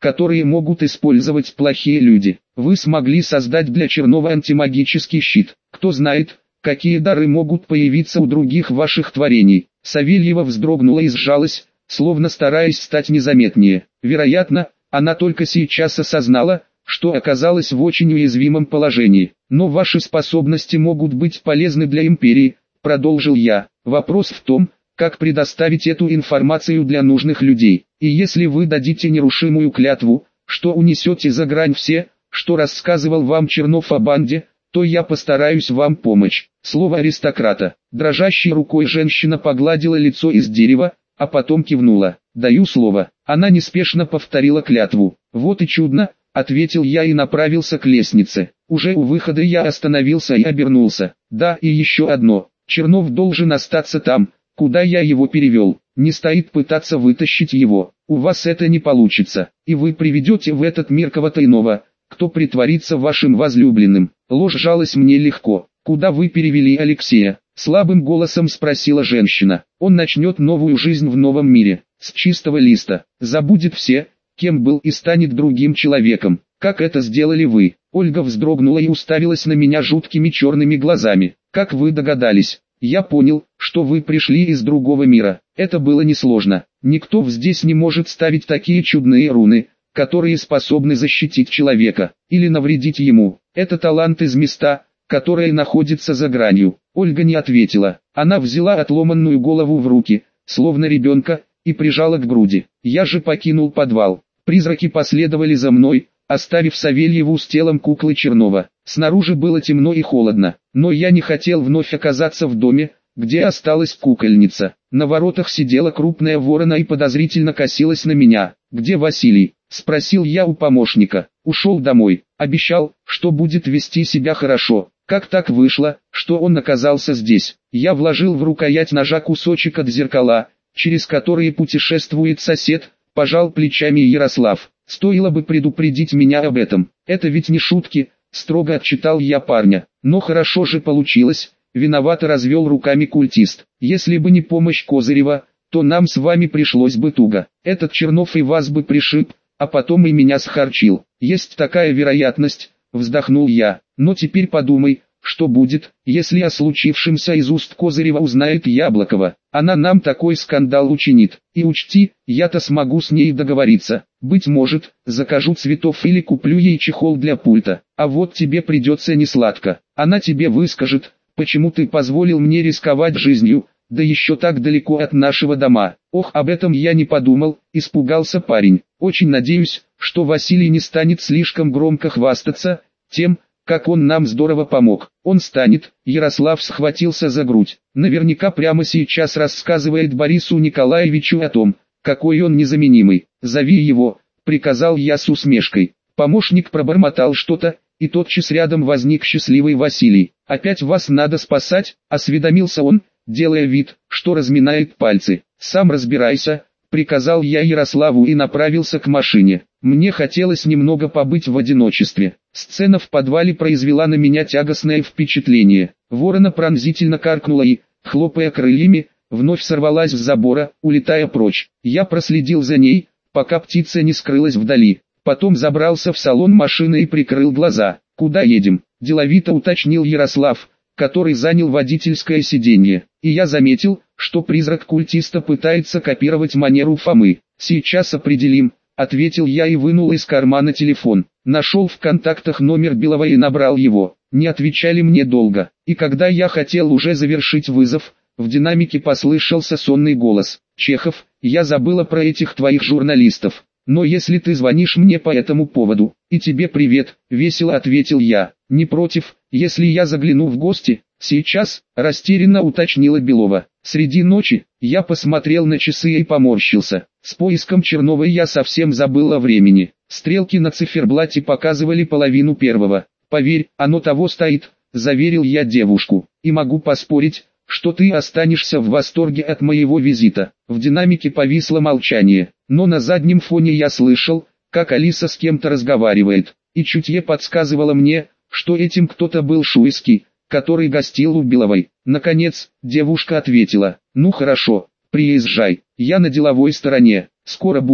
которые могут использовать плохие люди. Вы смогли создать для Чернова антимагический щит. Кто знает, какие дары могут появиться у других ваших творений. Савельева вздрогнула и сжалась, словно стараясь стать незаметнее. Вероятно, она только сейчас осознала, что оказалась в очень уязвимом положении. Но ваши способности могут быть полезны для империи, продолжил я. Вопрос в том, как предоставить эту информацию для нужных людей. И если вы дадите нерушимую клятву, что унесете за грань все, что рассказывал вам Чернов о банде, то я постараюсь вам помочь. Слово аристократа. Дрожащей рукой женщина погладила лицо из дерева, а потом кивнула. Даю слово. Она неспешно повторила клятву. Вот и чудно, ответил я и направился к лестнице. Уже у выхода я остановился и обернулся. Да, и еще одно. Чернов должен остаться там, куда я его перевел. Не стоит пытаться вытащить его. У вас это не получится. И вы приведете в этот мир кого-то иного, кто притворится вашим возлюбленным. Ложь жалась мне легко. Куда вы перевели Алексея? Слабым голосом спросила женщина. Он начнет новую жизнь в новом мире. С чистого листа. Забудет все, кем был, и станет другим человеком. Как это сделали вы? Ольга вздрогнула и уставилась на меня жуткими черными глазами. Как вы догадались? Я понял, что вы пришли из другого мира. Это было несложно. Никто здесь не может ставить такие чудные руны, которые способны защитить человека, или навредить ему. Это талант из места, которое находится за гранью. Ольга не ответила. Она взяла отломанную голову в руки, словно ребенка, и прижала к груди. Я же покинул подвал. Призраки последовали за мной, оставив Савельеву с телом куклы Чернова. Снаружи было темно и холодно, но я не хотел вновь оказаться в доме, где осталась кукольница. На воротах сидела крупная ворона и подозрительно косилась на меня. «Где Василий?» – спросил я у помощника. «Ушел домой. Обещал, что будет вести себя хорошо. Как так вышло, что он оказался здесь?» Я вложил в рукоять ножа кусочек от зеркала, через которые путешествует сосед, пожал плечами Ярослав. «Стоило бы предупредить меня об этом. Это ведь не шутки», — строго отчитал я парня. «Но хорошо же получилось», — виновато развел руками культист. «Если бы не помощь Козырева, то нам с вами пришлось бы туго. Этот Чернов и вас бы пришиб, а потом и меня схарчил. Есть такая вероятность», — вздохнул я. «Но теперь подумай, что будет, если о случившемся из уст Козырева узнает Яблокова. Она нам такой скандал учинит. И учти, я-то смогу с ней договориться. Быть может, закажу цветов или куплю ей чехол для пульта. А вот тебе придется несладко. Она тебе выскажет, почему ты позволил мне рисковать жизнью, да еще так далеко от нашего дома». «Ох, об этом я не подумал», — испугался парень. «Очень надеюсь, что Василий не станет слишком громко хвастаться тем, как он нам здорово помог. Он станет». Ярослав схватился за грудь. «Наверняка прямо сейчас рассказывает Борису Николаевичу о том, какой он незаменимый. Зови его», — приказал я с усмешкой. Помощник пробормотал что-то, и тотчас рядом возник счастливый Василий. «Опять вас надо спасать?» — осведомился он, делая вид, что разминает пальцы. «Сам разбирайся», — приказал я Ярославу и направился к машине. Мне хотелось немного побыть в одиночестве. Сцена в подвале произвела на меня тягостное впечатление. Ворона пронзительно каркнула и, хлопая крыльями, вновь сорвалась с забора, улетая прочь. Я проследил за ней, пока птица не скрылась вдали. Потом забрался в салон машины и прикрыл глаза. «Куда едем?» – деловито уточнил Ярослав, который занял водительское сиденье. И я заметил, что призрак культиста пытается копировать манеру Фомы. «Сейчас определим», — ответил я и вынул из кармана телефон. Нашел в контактах номер Белова и набрал его. Не отвечали мне долго. И когда я хотел уже завершить вызов, в динамике послышался сонный голос. «Чехов, я забыла про этих твоих журналистов. Но если ты звонишь мне по этому поводу, и тебе привет», — весело ответил я. «Не против, если я загляну в гости?» «Сейчас», — растерянно уточнила Белова. Среди ночи, я посмотрел на часы и поморщился. С поиском Чернова я совсем забыл о времени. Стрелки на циферблате показывали половину первого. «Поверь, оно того стоит», — заверил я девушку. «И могу поспорить, что ты останешься в восторге от моего визита». В динамике повисло молчание, но на заднем фоне я слышал, как Алиса с кем-то разговаривает. И чутье подсказывало мне, что этим кто-то был Шуйский, который гостил у Беловой. Наконец, девушка ответила: «Ну хорошо, приезжай, я на деловой стороне, скоро буду»,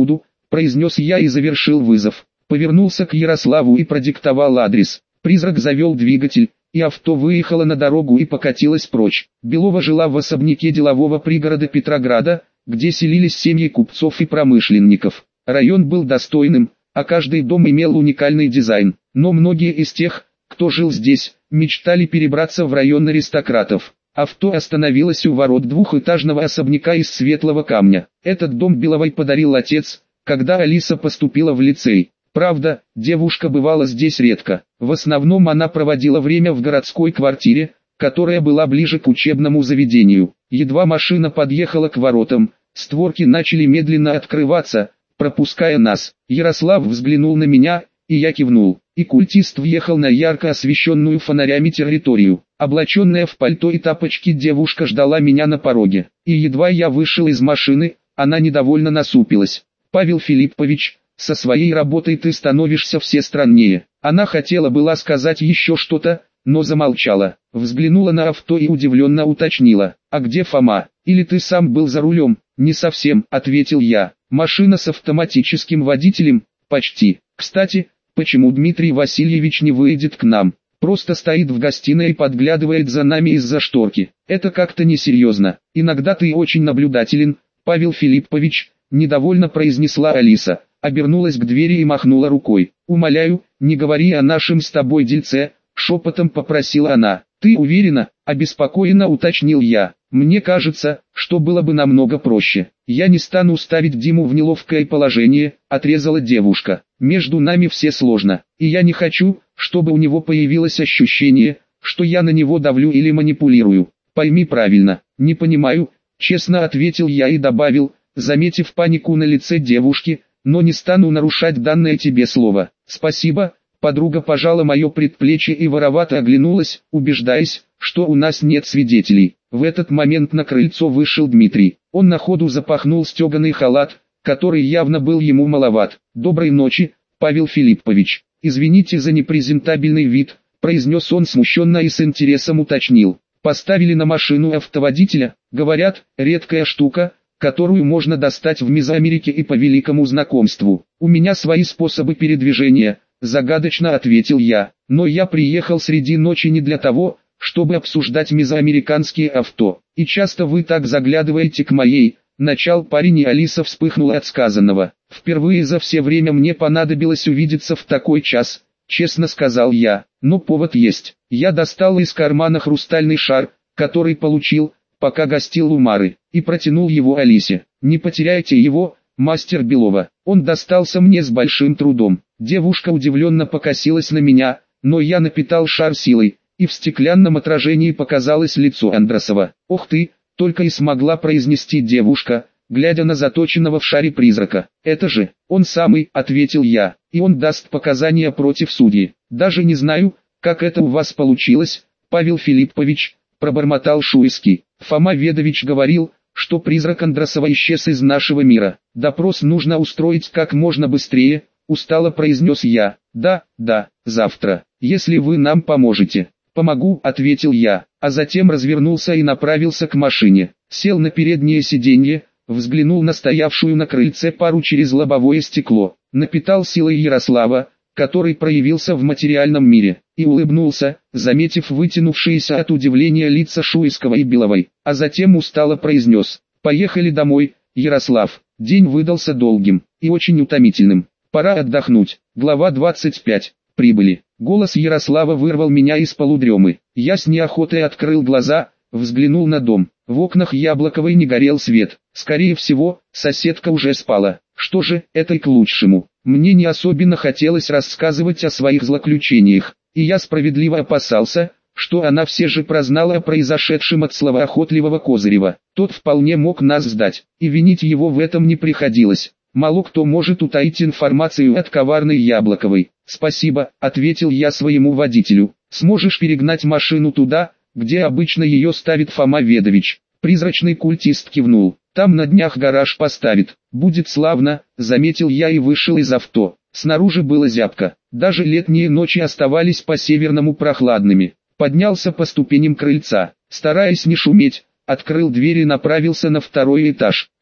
произнес я и завершил вызов. Повернулся к Ярославу и продиктовал адрес. Призрак завел двигатель, и авто выехало на дорогу и покатилось прочь. Белова жила в особняке делового пригорода Петрограда, где селились семьи купцов и промышленников. Район был достойным, а каждый дом имел уникальный дизайн. Но многие из тех, кто жил здесь, мечтали перебраться в район аристократов. Авто остановилось у ворот двухэтажного особняка из светлого камня. Этот дом Беловой подарил отец, когда Алиса поступила в лицей. Правда, девушка бывала здесь редко. В основном она проводила время в городской квартире, которая была ближе к учебному заведению. Едва машина подъехала к воротам, створки начали медленно открываться, пропуская нас. Ярослав взглянул на меня, и я кивнул. И культист въехал на ярко освещенную фонарями территорию. Облаченная в пальто и тапочки девушка ждала меня на пороге. И едва я вышел из машины, она недовольно насупилась. «Павел Филиппович, со своей работой ты становишься все страннее». Она хотела была сказать еще что-то, но замолчала. Взглянула на авто и удивленно уточнила: «А где Фома? Или ты сам был за рулем?» «Не совсем», — ответил я. «Машина с автоматическим водителем?» «Почти. Кстати, почему Дмитрий Васильевич не выйдет к нам? Просто стоит в гостиной и подглядывает за нами из-за шторки. Это как-то несерьезно. Иногда ты очень наблюдателен, Павел Филиппович», — недовольно произнесла Алиса. Обернулась к двери и махнула рукой. «Умоляю, не говори о нашем с тобой дельце», — шепотом попросила она. «Ты уверена?» — обеспокоенно уточнил я. «Мне кажется, что было бы намного проще. Я не стану ставить Диму в неловкое положение», — отрезала девушка. «Между нами все сложно, и я не хочу, чтобы у него появилось ощущение, что я на него давлю или манипулирую. Пойми правильно». «Не понимаю», — честно ответил я и добавил, заметив панику на лице девушки, «но не стану нарушать данное тебе слово». «Спасибо». Подруга пожала мое предплечье и воровато оглянулась, убеждаясь, что у нас нет свидетелей. В этот момент на крыльцо вышел Дмитрий. Он на ходу запахнул стеганый халат, который явно был ему маловат. «Доброй ночи, Павел Филиппович. Извините за непрезентабельный вид», — произнес он смущенно и с интересом уточнил. «Поставили на машину автоводителя? Говорят, редкая штука, которую можно достать в Мезоамерике и по великому знакомству. У меня свои способы передвижения», — загадочно ответил я. «Но я приехал среди ночи не для того, чтобы обсуждать мезоамериканские авто. И часто вы так заглядываете к моей». Начал парень, и Алиса вспыхнула от сказанного. «Впервые за все время мне понадобилось увидеться в такой час», — честно сказал я. «Но повод есть». Я достал из кармана хрустальный шар, который получил, пока гостил у Мары, и протянул его Алисе. «Не потеряйте его, мастер Белова. Он достался мне с большим трудом». Девушка удивленно покосилась на меня, но я напитал шар силой, и в стеклянном отражении показалось лицо Андросова. «Ох ты!» — только и смогла произнести девушка, глядя на заточенного в шаре призрака. «Это же, он самый», — ответил я, — «и он даст показания против судьи». «Даже не знаю, как это у вас получилось, Павел Филиппович», — пробормотал Шуйский. «Фома Ведович говорил, что призрак Андросова исчез из нашего мира. Допрос нужно устроить как можно быстрее», — устало произнес я. «Да, да, завтра, если вы нам поможете». «Помогу», — ответил я, а затем развернулся и направился к машине. Сел на переднее сиденье, взглянул на стоявшую на крыльце пару через лобовое стекло, напитал силой Ярослава, который проявился в материальном мире, и улыбнулся, заметив вытянувшиеся от удивления лица Шуйского и Беловой, а затем устало произнес: «Поехали домой, Ярослав, день выдался долгим и очень утомительным. Пора отдохнуть». Глава двадцать пять. Прибыли. Голос Ярослава вырвал меня из полудремы. Я с неохотой открыл глаза, взглянул на дом. В окнах Яблоковой не горел свет. Скорее всего, соседка уже спала. Что же, это и к лучшему. Мне не особенно хотелось рассказывать о своих злоключениях, и я справедливо опасался, что она все же прознала о произошедшем от словоохотливого Козырева. Тот вполне мог нас сдать, и винить его в этом не приходилось. Мало кто может утаить информацию от коварной Яблоковой. «Спасибо», — ответил я своему водителю. «Сможешь перегнать машину туда, где обычно ее ставит Фома Ведович?» Призрачный культист кивнул. «Там на днях гараж поставит. Будет славно», — заметил я и вышел из авто. Снаружи было зябко. Даже летние ночи оставались по-северному прохладными. Поднялся по ступеням крыльца. Стараясь не шуметь, открыл дверь и направился на второй этаж.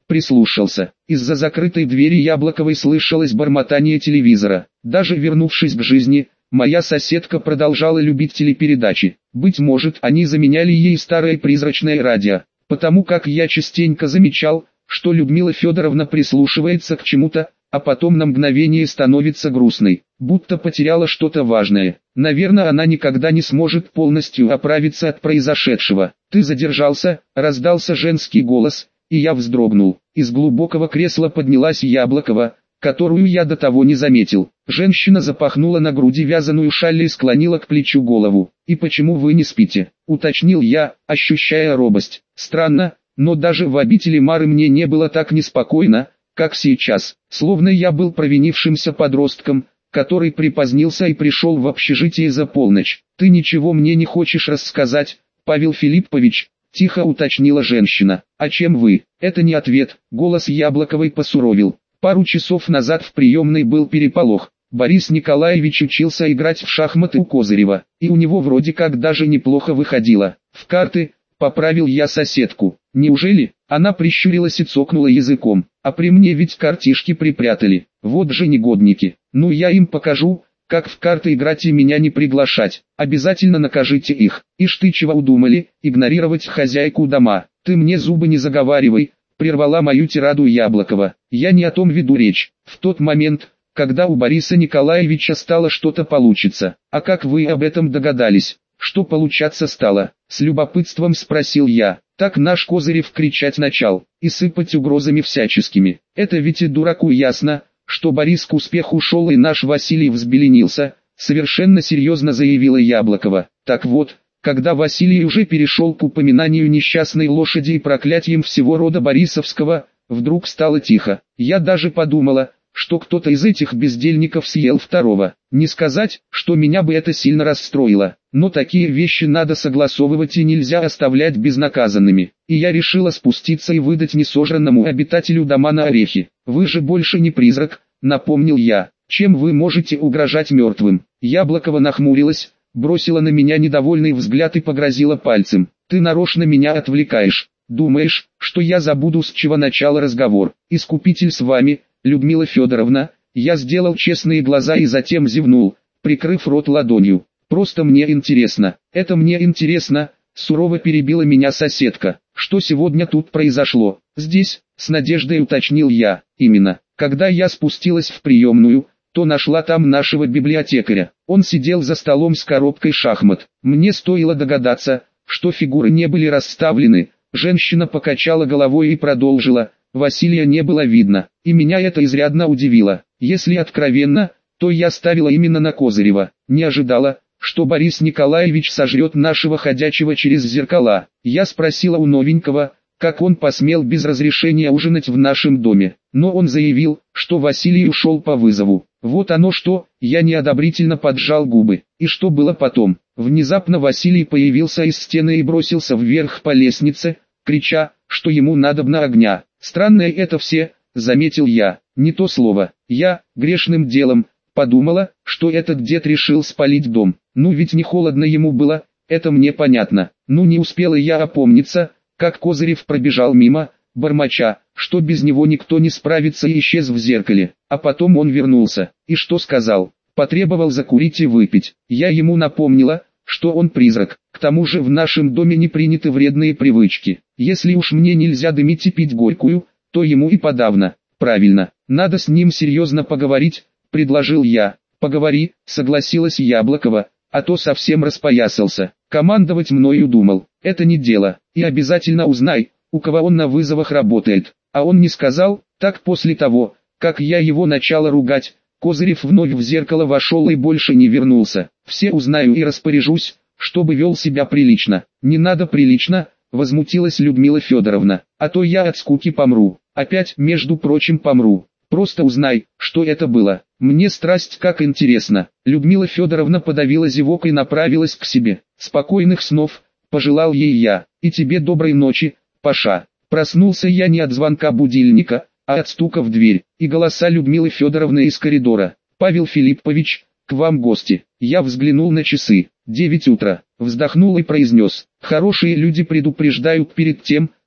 прислушался. Из-за закрытой двери Яблоковой слышалось бормотание телевизора. Даже вернувшись к жизни, моя соседка продолжала любить телепередачи. Быть может, они заменяли ей старое призрачное радио, потому как я частенько замечал, что Людмила Федоровна прислушивается к чему-то, а потом на мгновение становится грустной, будто потеряла что-то важное. Наверное, она никогда не сможет полностью оправиться от произошедшего. «Ты задержался», — раздался женский голос, и я вздрогнул. Из глубокого кресла поднялась Яблокова, которую я до того не заметил. Женщина запахнула на груди вязаную шаль и склонила к плечу голову. «И почему вы не спите?» — уточнил я, ощущая робость. Странно, но даже в обители Мары мне не было так неспокойно, как сейчас, словно я был провинившимся подростком, который припозднился и пришел в общежитие за полночь. «Ты ничего мне не хочешь рассказать, Павел Филиппович?» — тихо уточнила женщина. «А чем вы?» Это не ответ, голос Яблоковой посуровил. Пару часов назад в приемной был переполох. Борис Николаевич учился играть в шахматы у Козырева, и у него вроде как даже неплохо выходило. В карты, поправил я соседку. Неужели? Она прищурилась и цокнула языком. А при мне ведь картишки припрятали. Вот же негодники. Ну я им покажу, как в карты играть и меня не приглашать. Обязательно накажите их. Ишь ты чего удумали, игнорировать хозяйку дома. Ты мне зубы не заговаривай, прервала мою тираду Яблокова. Я не о том веду речь. В тот момент, когда у Бориса Николаевича стало что-то получиться. А как вы об этом догадались? Что получаться стало? С любопытством спросил я. Так наш Козырев кричать начал, и сыпать угрозами всяческими. Это ведь и дураку ясно, что Борис к успеху шел и наш Василий взбеленился, совершенно серьезно заявила Яблокова. Так вот, когда Василий уже перешел к упоминанию несчастной лошади и проклятиям всего рода Борисовского, вдруг стало тихо. Я даже подумала, что кто-то из этих бездельников съел второго. Не сказать, что меня бы это сильно расстроило, но такие вещи надо согласовывать и нельзя оставлять безнаказанными. И я решила спуститься и выдать несожранному обитателю дома на орехи. Вы же больше не призрак, напомнил я. Чем вы можете угрожать мертвым? Яблокова нахмурилась, бросила на меня недовольный взгляд и погрозила пальцем. Ты нарочно меня отвлекаешь. Думаешь, что я забуду, с чего начал разговор? Искупитель с вами, Людмила Федоровна. Я сделал честные глаза и затем зевнул, прикрыв рот ладонью. Просто мне интересно. Это мне интересно, сурово перебила меня соседка. Что сегодня тут произошло? Здесь, с надеждой уточнил я. Именно. Когда я спустилась в приемную, то нашла там нашего библиотекаря. Он сидел за столом с коробкой шахмат. Мне стоило догадаться, что фигуры не были расставлены. Женщина покачала головой и продолжила. Василия не было видно, и меня это изрядно удивило. Если откровенно, то я ставила именно на Козырева. Не ожидала, что Борис Николаевич сожрет нашего ходячего через зеркала. Я спросила у новенького, как он посмел без разрешения ужинать в нашем доме. Но он заявил, что Василий ушел по вызову. Вот оно что, я неодобрительно поджал губы. И что было потом? Внезапно Василий появился из стены и бросился вверх по лестнице, крича, что ему надобно огня. Странное это все, заметил я. Не то слово. Я, грешным делом, подумала, что этот дед решил спалить дом. Ну ведь не холодно ему было, это мне понятно. Ну не успела я опомниться, как Козырев пробежал мимо, бормоча, что без него никто не справится, и исчез в зеркале. А потом он вернулся. И что сказал? Потребовал закурить и выпить. Я ему напомнила, что он призрак. К тому же в нашем доме не приняты вредные привычки. Если уж мне нельзя дымить и пить горькую, то ему и подавно. Правильно, надо с ним серьезно поговорить, предложил я. Поговори, согласилась Яблокова, а то совсем распоясался. Командовать мною думал, это не дело. И обязательно узнай, у кого он на вызовах работает. А он не сказал, так после того, как я его начала ругать, Козырев вновь в зеркало вошел и больше не вернулся. Все узнаю и распоряжусь, чтобы вел себя прилично. Не надо прилично, возмутилась Людмила Федоровна, а то я от скуки помру. Опять, между прочим, помру. Просто узнай, что это было. Мне страсть как интересно. Людмила Федоровна подавила зевок и направилась к себе. Спокойных снов, пожелал ей я. И тебе доброй ночи, Паша. Проснулся я не от звонка будильника, а от стука в дверь, и голоса Людмилы Федоровны из коридора. Павел Филиппович, к вам гости. Я взглянул на часы. Девять утра. Вздохнул и произнес. Хорошие люди предупреждают перед тем,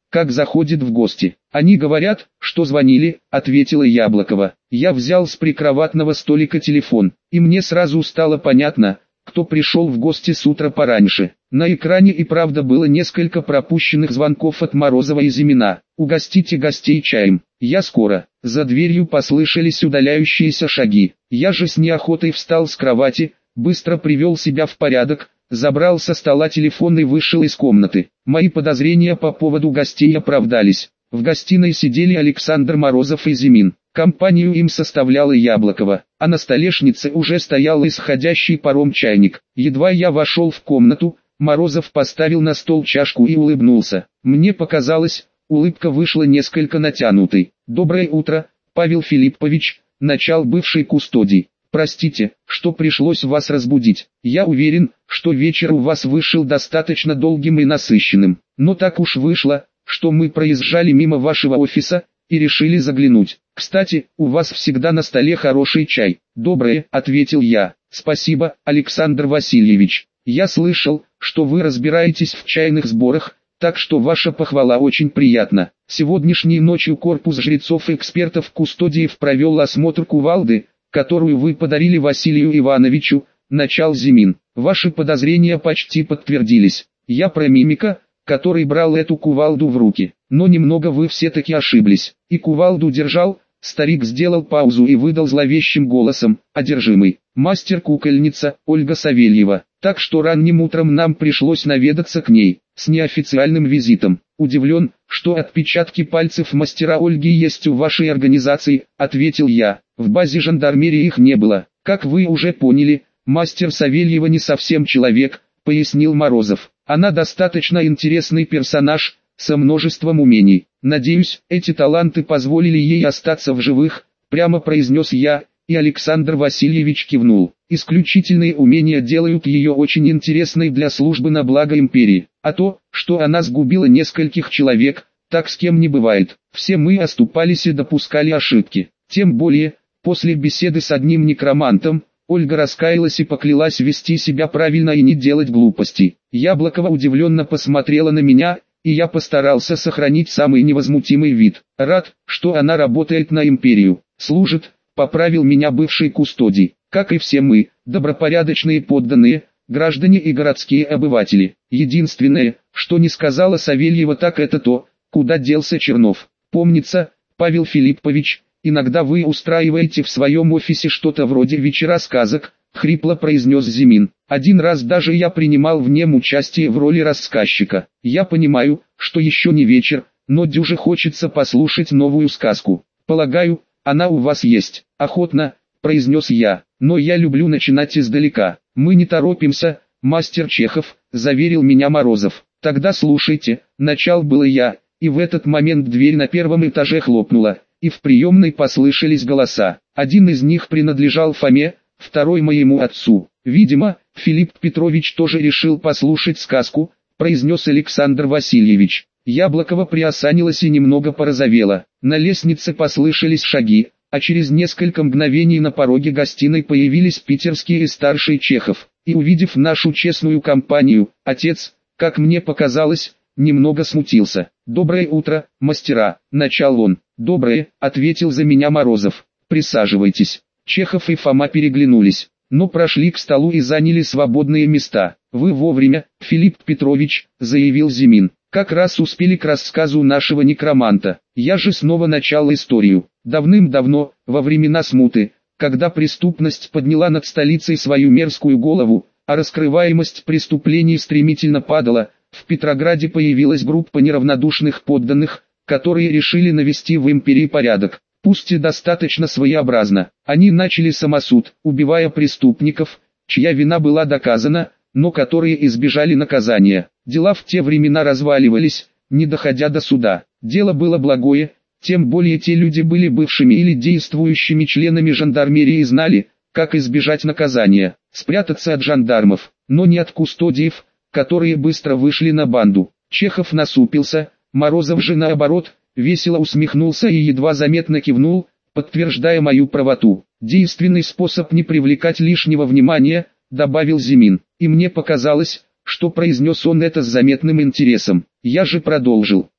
как заходит в гости. Они говорят, что звонили, ответила Яблокова. Я взял с прикроватного столика телефон, и мне сразу стало понятно, кто пришел в гости с утра пораньше. На экране и правда было несколько пропущенных звонков от Морозова и Зимина. «Угостите гостей чаем. Я скоро». За дверью послышались удаляющиеся шаги. Я же с неохотой встал с кровати, быстро привел себя в порядок, забрал со стола телефон и вышел из комнаты. Мои подозрения по поводу гостей оправдались. В гостиной сидели Александр Морозов и Зимин. Компанию им составляла Яблокова, а на столешнице уже стоял исходящий паром чайник. Едва я вошел в комнату, Морозов поставил на стол чашку и улыбнулся. Мне показалось, улыбка вышла несколько натянутой. «Доброе утро, Павел Филиппович», — начал бывший кустодий. «Простите, что пришлось вас разбудить. Я уверен, что вечер у вас вышел достаточно долгим и насыщенным. Но так уж вышло, что мы проезжали мимо вашего офиса и решили заглянуть. Кстати, у вас всегда на столе хороший чай». «Доброе», — ответил я. «Спасибо, Александр Васильевич. Я слышал, что вы разбираетесь в чайных сборах, так что ваша похвала очень приятна. Сегодняшней ночью корпус жрецов-экспертов Кустодиев провел осмотр кувалды, которую вы подарили Василию Ивановичу», — начал Зимин. «Ваши подозрения почти подтвердились. Я про мимика, который брал эту кувалду в руки. Но немного вы все-таки ошиблись. И кувалду держал». Старик сделал паузу и выдал зловещим голосом: «Одержимый. Мастер-кукольница Ольга Савельева. Так что ранним утром нам пришлось наведаться к ней, с неофициальным визитом. Удивлен, что отпечатки пальцев мастера Ольги есть у вашей организации», — ответил я. «В базе жандармерии их не было. Как вы уже поняли, мастер Савельева не совсем человек», — пояснил Морозов. «Она достаточно интересный персонаж, со множеством умений. Надеюсь, эти таланты позволили ей остаться в живых», — прямо произнес я, и Александр Васильевич кивнул. «Исключительные умения делают ее очень интересной для службы на благо империи. А то, что она сгубила нескольких человек, так с кем не бывает. Все мы оступались и допускали ошибки. Тем более, после беседы с одним некромантом, Ольга раскаялась и поклялась вести себя правильно и не делать глупостей». Яблокова удивленно посмотрела на меня, и я постарался сохранить самый невозмутимый вид. «Рад, что она работает на империю. Служит», — поправил меня бывший кустодий. «Как и все мы, добропорядочные подданные, граждане и городские обыватели. Единственное, что не сказала Савельева, так это то, куда делся Чернов. Помнится, Павел Филиппович, иногда вы устраиваете в своем офисе что-то вроде вечера сказок», — хрипло произнес Зимин. «Один раз даже я принимал в нем участие в роли рассказчика. Я понимаю, что еще не вечер, но дюже хочется послушать новую сказку. Полагаю, она у вас есть». «Охотно», — произнес я, — «но я люблю начинать издалека». «Мы не торопимся, мастер Чехов», — заверил меня Морозов. «Тогда слушайте», — начал было я, и в этот момент дверь на первом этаже хлопнула, и в приемной послышались голоса. Один из них принадлежал Фоме, второй моему отцу. «Видимо, Филипп Петрович тоже решил послушать сказку», — произнес Александр Васильевич. Яблокова приосанилась и немного порозовела. На лестнице послышались шаги, а через несколько мгновений на пороге гостиной появились питерский и старший Чехов. И увидев нашу честную компанию, отец, как мне показалось, немного смутился. «Доброе утро, мастера», — начал он. «Доброе», — ответил за меня Морозов. «Присаживайтесь». Чехов и Фома переглянулись, но прошли к столу и заняли свободные места. «Вы вовремя, Филипп Петрович», — заявил Зимин. «Как раз успели к рассказу нашего некроманта. Я же снова начал историю. Давным-давно, во времена смуты, когда преступность подняла над столицей свою мерзкую голову, а раскрываемость преступлений стремительно падала, в Петрограде появилась группа неравнодушных подданных, которые решили навести в империи порядок. Пусть и достаточно своеобразно. Они начали самосуд, убивая преступников, чья вина была доказана, но которые избежали наказания. Дела в те времена разваливались, не доходя до суда. Дело было благое, тем более те люди были бывшими или действующими членами жандармерии и знали, как избежать наказания, спрятаться от жандармов, но не от кустодиев, которые быстро вышли на банду. Чехов насупился, Морозов же наоборот, весело усмехнулся и едва заметно кивнул, подтверждая мою правоту. «Действенный способ не привлекать лишнего внимания», — добавил Зимин. И мне показалось, что произнес он это с заметным интересом. Я же продолжил.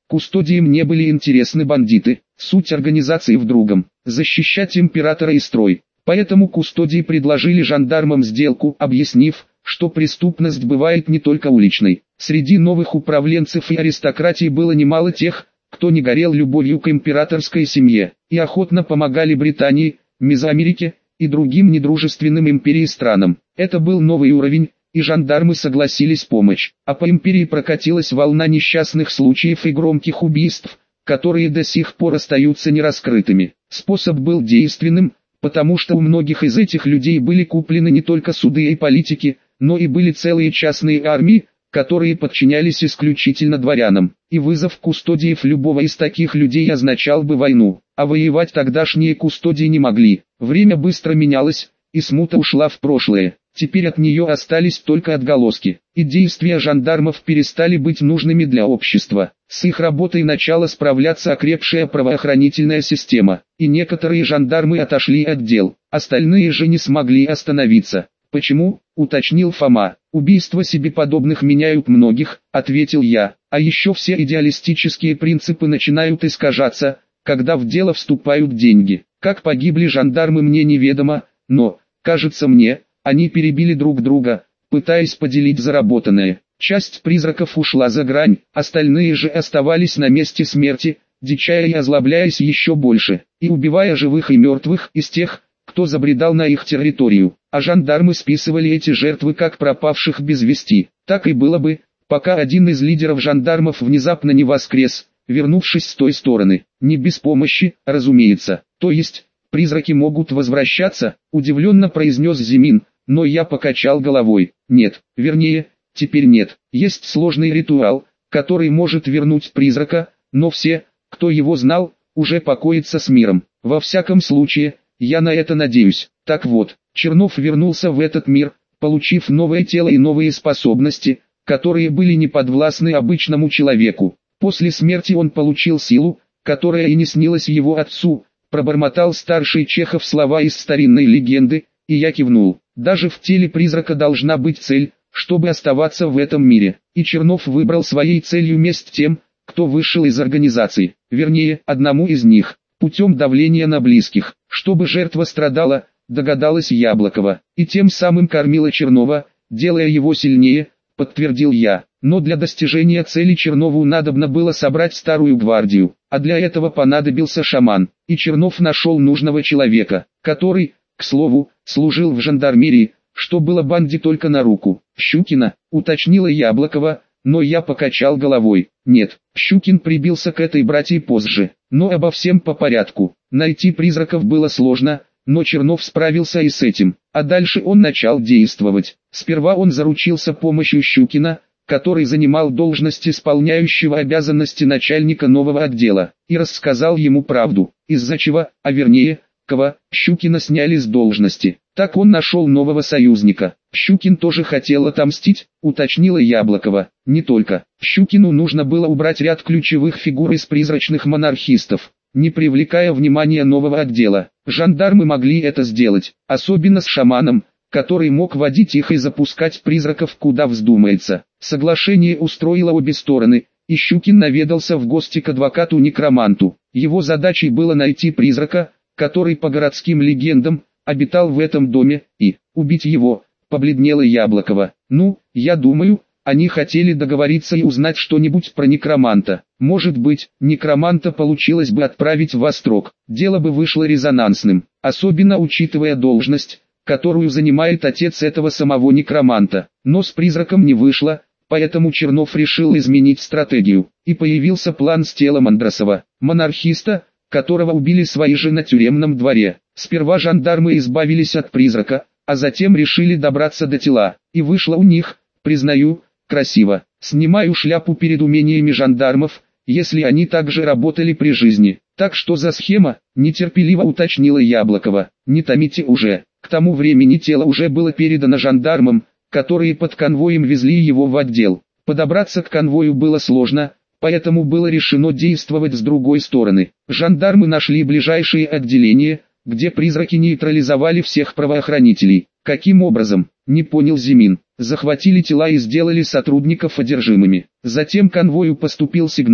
Кустодиям не были интересны бандиты, суть организации в другом – защищать императора и строй. Поэтому кустодии предложили жандармам сделку, объяснив, что преступность бывает не только уличной. Среди новых управленцев и аристократии было немало тех, кто не горел любовью к императорской семье, и охотно помогали Британии, Мезоамерике и другим недружественным империи странам. Это был новый уровень, и жандармы согласились помочь. А по империи прокатилась волна несчастных случаев и громких убийств, которые до сих пор остаются нераскрытыми. Способ был действенным, потому что у многих из этих людей были куплены не только суды и политики, но и были целые частные армии, которые подчинялись исключительно дворянам. И вызов кустодиев любого из таких людей означал бы войну, а воевать тогдашние кустодии не могли. Время быстро менялось, и смута ушла в прошлое. Теперь от нее остались только отголоски, и действия жандармов перестали быть нужными для общества. С их работой начала справляться окрепшая правоохранительная система, и некоторые жандармы отошли от дел, остальные же не смогли остановиться. «Почему?» – уточнил Фома. «Убийства себе подобных меняют многих», – ответил я. «А еще все идеалистические принципы начинают искажаться, когда в дело вступают деньги. Как погибли жандармы, мне неведомо, но, кажется мне, они перебили друг друга, пытаясь поделить заработанное. Часть призраков ушла за грань, остальные же оставались на месте смерти, дичая и озлобляясь еще больше, и убивая живых и мертвых из тех, кто забредал на их территорию. А жандармы списывали эти жертвы как пропавших без вести. Так и было бы, пока один из лидеров жандармов внезапно не воскрес, вернувшись с той стороны. Не без помощи, разумеется. То есть, призраки могут возвращаться, удивленно произнес Зимин, но я покачал головой. Нет, вернее, теперь нет. Есть сложный ритуал, который может вернуть призрака, но все, кто его знал, уже покоятся с миром. Во всяком случае, я на это надеюсь. Так вот, Чернов вернулся в этот мир, получив новое тело и новые способности, которые были не подвластны обычному человеку. После смерти он получил силу, которая и не снилась его отцу, пробормотал старший Чехов слова из старинной легенды, и я кивнул. Даже в теле призрака должна быть цель, чтобы оставаться в этом мире. И Чернов выбрал своей целью месть тем, кто вышел из организации, вернее, одному из них, путем давления на близких, чтобы жертва страдала, догадалась Яблокова, и тем самым кормила Чернова, делая его сильнее, подтвердил я. Но для достижения цели Чернову надобно было собрать старую гвардию, а для этого понадобился шаман, и Чернов нашел нужного человека, который, к слову, служил в жандармерии, что было банде только на руку. Щукина, уточнила Яблокова, но я покачал головой. Нет, Щукин прибился к этой братье позже, но обо всем по порядку. Найти призраков было сложно, но Чернов справился и с этим, а дальше он начал действовать. Сперва он заручился помощью Щукина, который занимал должность исполняющего обязанности начальника нового отдела, и рассказал ему правду, из-за чего, а вернее, кого, Щукина сняли с должности. Так он нашел нового союзника. Щукин тоже хотел отомстить, уточнила Яблокова. Не только. Щукину нужно было убрать ряд ключевых фигур из призрачных монархистов, не привлекая внимания нового отдела. Жандармы могли это сделать, особенно с шаманом, который мог водить их и запускать призраков куда вздумается. Соглашение устроило обе стороны, и Щукин наведался в гости к адвокату-некроманту. Его задачей было найти призрака, который по городским легендам обитал в этом доме, и убить его. Побледнела Яблокова. Ну, я думаю, они хотели договориться и узнать что-нибудь про некроманта. Может быть, некроманта получилось бы отправить в Острог. Дело бы вышло резонансным, особенно учитывая должность, которую занимает отец этого самого некроманта. Но с призраком не вышло, поэтому Чернов решил изменить стратегию. И появился план с телом Андросова, монархиста, которого убили свои же на тюремном дворе. Сперва жандармы избавились от призрака, а затем решили добраться до тела. И вышло у них, признаю, красиво. Снимаю шляпу перед умениями жандармов, если они также работали при жизни. Так что за схема, нетерпеливо уточнила Яблокова. Не томите уже. К тому времени тело уже было передано жандармам, которые под конвоем везли его в отдел. Подобраться к конвою было сложно, поэтому было решено действовать с другой стороны. Жандармы нашли ближайшие отделения, где призраки нейтрализовали всех правоохранителей. Каким образом, не понял Зимин. Захватили тела и сделали сотрудников одержимыми. Затем конвою поступил сигнал,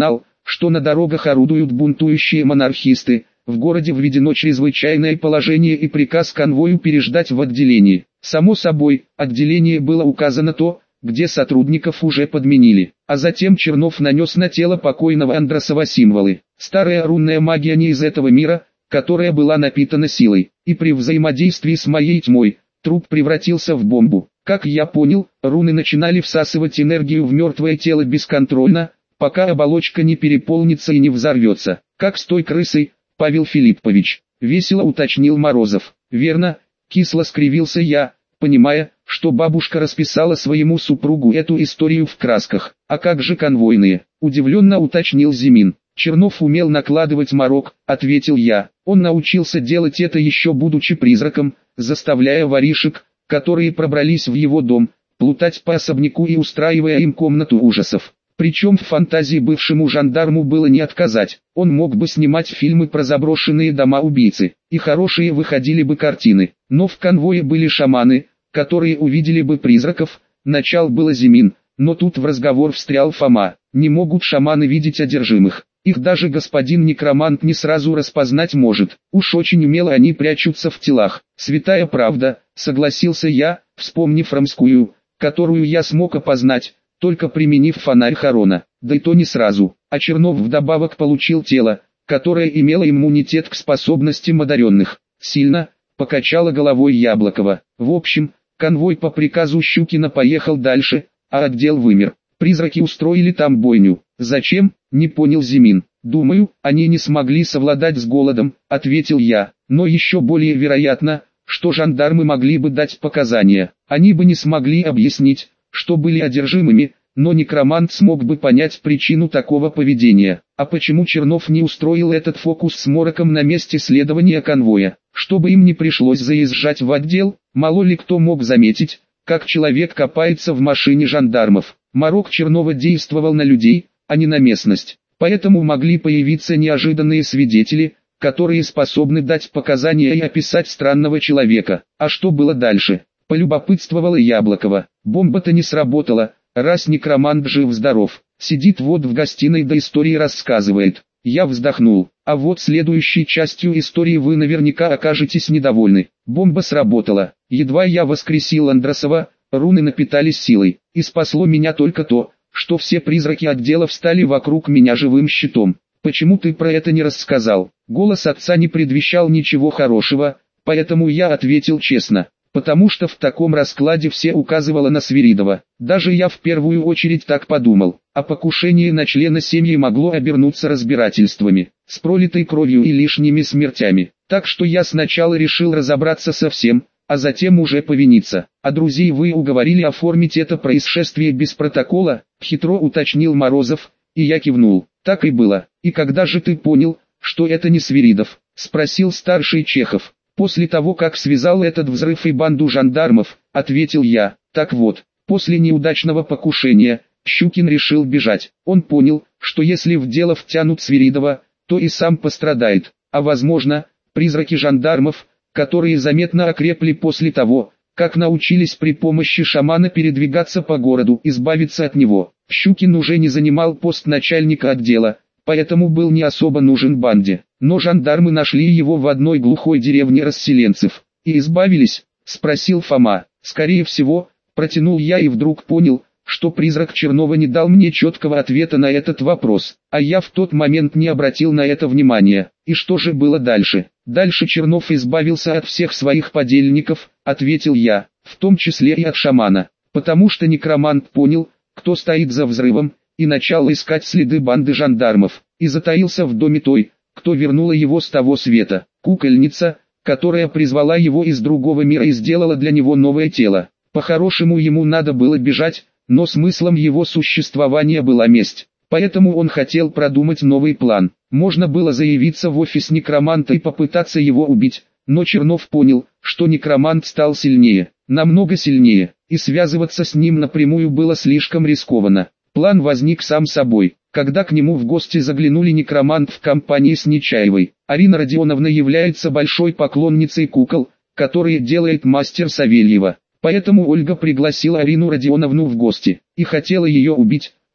что на дорогах орудуют бунтующие монархисты. В городе введено чрезвычайное положение и приказ конвою переждать в отделении. Само собой, отделение было указано то, где сотрудников уже подменили. А затем Чернов нанес на тело покойного Андросова символы. Старая рунная магия не из этого мира, которая была напитана силой. И при взаимодействии с моей тьмой, труп превратился в бомбу. Как я понял, руны начинали всасывать энергию в мертвое тело бесконтрольно, пока оболочка не переполнится и не взорвется. Как с той крысой, Павел Филиппович, весело уточнил Морозов. Верно, кисло скривился я, понимая, что бабушка расписала своему супругу эту историю в красках. А как же конвойные? Удивленно уточнил Зимин. Чернов умел накладывать морок, ответил я. Он научился делать это еще будучи призраком, заставляя воришек, которые пробрались в его дом, плутать по особняку и устраивая им комнату ужасов. Причем в фантазии бывшему жандарму было не отказать. Он мог бы снимать фильмы про заброшенные дома убийцы, и хорошие выходили бы картины. Но в конвое были шаманы, которые увидели бы призраков. Начал было Зимин, но тут в разговор встрял Фома. Не могут шаманы видеть одержимых. Их даже господин некромант не сразу распознать может. Уж очень умело они прячутся в телах. Святая правда, согласился я, вспомнив Рамскую, которую я смог опознать, только применив фонарь Харона. Да и то не сразу. А Чернов вдобавок получил тело, которое имело иммунитет к способностям одаренных. Сильно, покачала головой Яблокова. В общем, конвой по приказу Щукина поехал дальше, а отдел вымер. Призраки устроили там бойню. Зачем? Не понял Зимин. Думаю, они не смогли совладать с голодом, ответил я. Но еще более вероятно, что жандармы могли бы дать показания. Они бы не смогли объяснить, что были одержимыми, но некромант смог бы понять причину такого поведения. А почему Чернов не устроил этот фокус с мороком на месте следования конвоя? Чтобы им не пришлось заезжать в отдел, мало ли кто мог заметить, как человек копается в машине жандармов. Морок Чернова действовал на людей, а не на местность. Поэтому могли появиться неожиданные свидетели, которые способны дать показания и описать странного человека. А что было дальше? Полюбопытствовала Яблокова. Бомба-то не сработала, раз некромант жив-здоров. Сидит вот в гостиной да истории рассказывает. Я вздохнул. А вот следующей частью истории вы наверняка окажетесь недовольны. Бомба сработала. Едва я воскресил Андросова, руны напитались силой. И спасло меня только то, что все призраки отдела встали вокруг меня живым щитом. Почему ты про это не рассказал? Голос отца не предвещал ничего хорошего, поэтому я ответил честно. Потому что в таком раскладе все указывало на Свиридова. Даже я в первую очередь так подумал. А покушение на члена семьи могло обернуться разбирательствами, с пролитой кровью и лишними смертями. Так что я сначала решил разобраться со всем, а затем уже повиниться. А друзей вы уговорили оформить это происшествие без протокола? Хитро уточнил Морозов, и я кивнул. Так и было. И когда же ты понял, что это не Свиридов? Спросил старший Чехов. После того, как связал этот взрыв и банду жандармов, ответил я. Так вот, после неудачного покушения, Щукин решил бежать. Он понял, что если в дело втянут Свиридова, то и сам пострадает. А возможно, призраки жандармов, которые заметно окрепли после того, как научились при помощи шамана передвигаться по городу, избавиться от него. Щукин уже не занимал пост начальника отдела, поэтому был не особо нужен банде. Но жандармы нашли его в одной глухой деревне расселенцев. И избавились? Спросил Фома. Скорее всего, протянул я и вдруг понял, что призрак Чернова не дал мне четкого ответа на этот вопрос. А я в тот момент не обратил на это внимания. И что же было дальше? Дальше Чернов избавился от всех своих подельников, ответил я, в том числе и от шамана. Потому что некромант понял, кто стоит за взрывом, и начал искать следы банды жандармов. И затаился в доме той, кто вернула его с того света. Кукольница, которая призвала его из другого мира и сделала для него новое тело. По-хорошему ему надо было бежать, но смыслом его существования была месть. Поэтому он хотел продумать новый план. Можно было заявиться в офис некроманта и попытаться его убить, но Чернов понял, что некромант стал сильнее, намного сильнее, и связываться с ним напрямую было слишком рискованно. План возник сам собой, когда к нему в гости заглянули некромант в компании с Нечаевой. Арина Родионовна является большой поклонницей кукол, которые делает мастер Савельева. Поэтому Ольга пригласила Арину Родионовну в гости, и хотела ее убить,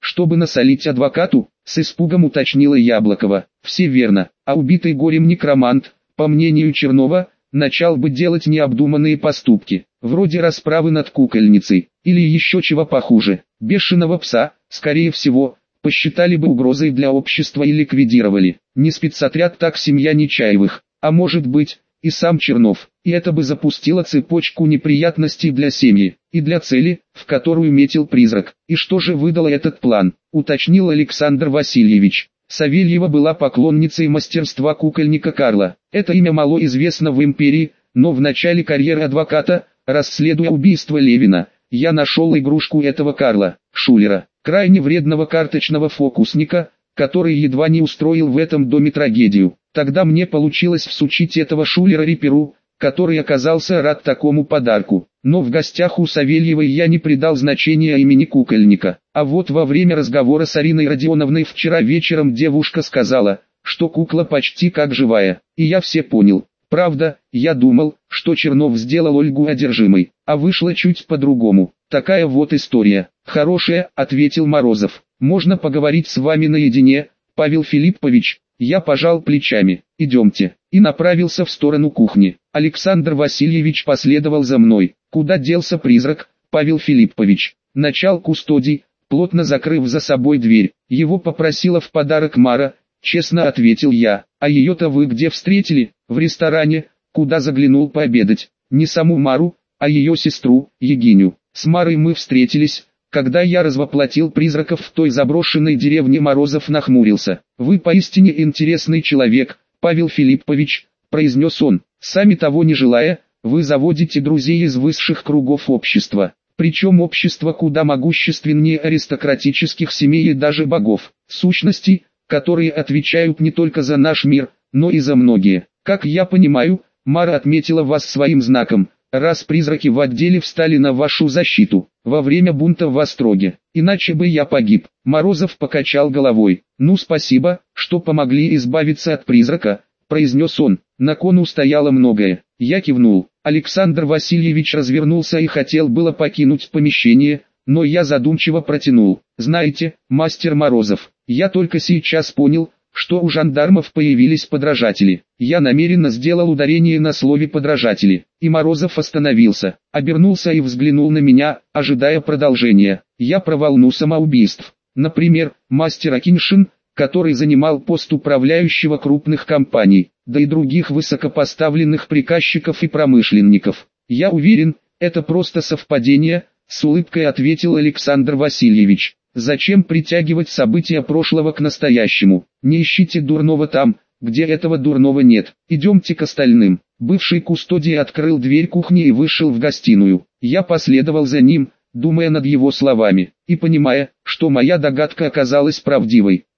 чтобы насолить адвокату, с испугом уточнила Яблокова. Все верно, а убитый горем некромант, по мнению Чернова, начал бы делать необдуманные поступки, вроде расправы над кукольницей, или еще чего похуже. Бешеного пса, скорее всего, посчитали бы угрозой для общества и ликвидировали. Не спецотряд, так семья Нечаевых, а может быть, и сам Чернов. И это бы запустило цепочку неприятностей для семьи, и для цели, в которую метил призрак. И что же выдало этот план, уточнил Александр Васильевич. Савельева была поклонницей мастерства кукольника Карла. Это имя мало известно в империи, но в начале карьеры адвоката, расследуя убийство Левина, я нашел игрушку этого Карла, Шулера, крайне вредного карточного фокусника, который едва не устроил в этом доме трагедию. Тогда мне получилось всучить этого Шулера Риперу, который оказался рад такому подарку. Но в гостях у Савельевой я не придал значения имени кукольника. А вот во время разговора с Ариной Родионовной вчера вечером девушка сказала, что кукла почти как живая. И я все понял. Правда, я думал, что Чернов сделал Ольгу одержимой, а вышло чуть по-другому. Такая вот история. Хорошая, ответил Морозов. Можно поговорить с вами наедине, Павел Филиппович? Я пожал плечами. Идемте. И направился в сторону кухни. Александр Васильевич последовал за мной. Куда делся призрак, Павел Филиппович? Начал кустодий, плотно закрыв за собой дверь. Его попросила в подарок Мара, честно ответил я. А ее-то вы где встретили? В ресторане, куда заглянул пообедать. Не саму Мару, а ее сестру, Егиню. С Марой мы встретились, когда я развоплотил призраков в той заброшенной деревне. Морозов нахмурился. Вы поистине интересный человек, Павел Филиппович, произнес он. Сами того не желая, вы заводите друзей из высших кругов общества. Причем общество куда могущественнее аристократических семей и даже богов. Сущностей, которые отвечают не только за наш мир, но и за многие. Как я понимаю, Мара отметила вас своим знаком, раз призраки в отделе встали на вашу защиту, во время бунта в Остроге. Иначе бы я погиб. Морозов покачал головой. Ну спасибо, что помогли избавиться от призрака, произнес он. На кону стояло многое. Я кивнул. Александр Васильевич развернулся и хотел было покинуть помещение, но я задумчиво протянул. Знаете, мастер Морозов, я только сейчас понял, что у жандармов появились подражатели. Я намеренно сделал ударение на слове «подражатели». И Морозов остановился, обернулся и взглянул на меня, ожидая продолжения. Я про волну самоубийств. Например, мастер Акиншин, который занимал пост управляющего крупных компаний, да и других высокопоставленных приказчиков и промышленников. Я уверен, это просто совпадение, с улыбкой ответил Александр Васильевич. Зачем притягивать события прошлого к настоящему? Не ищите дурного там, где этого дурного нет. Идемте к остальным. Бывший кустодий открыл дверь кухни и вышел в гостиную. Я последовал за ним, думая над его словами, и понимая, что моя догадка оказалась правдивой.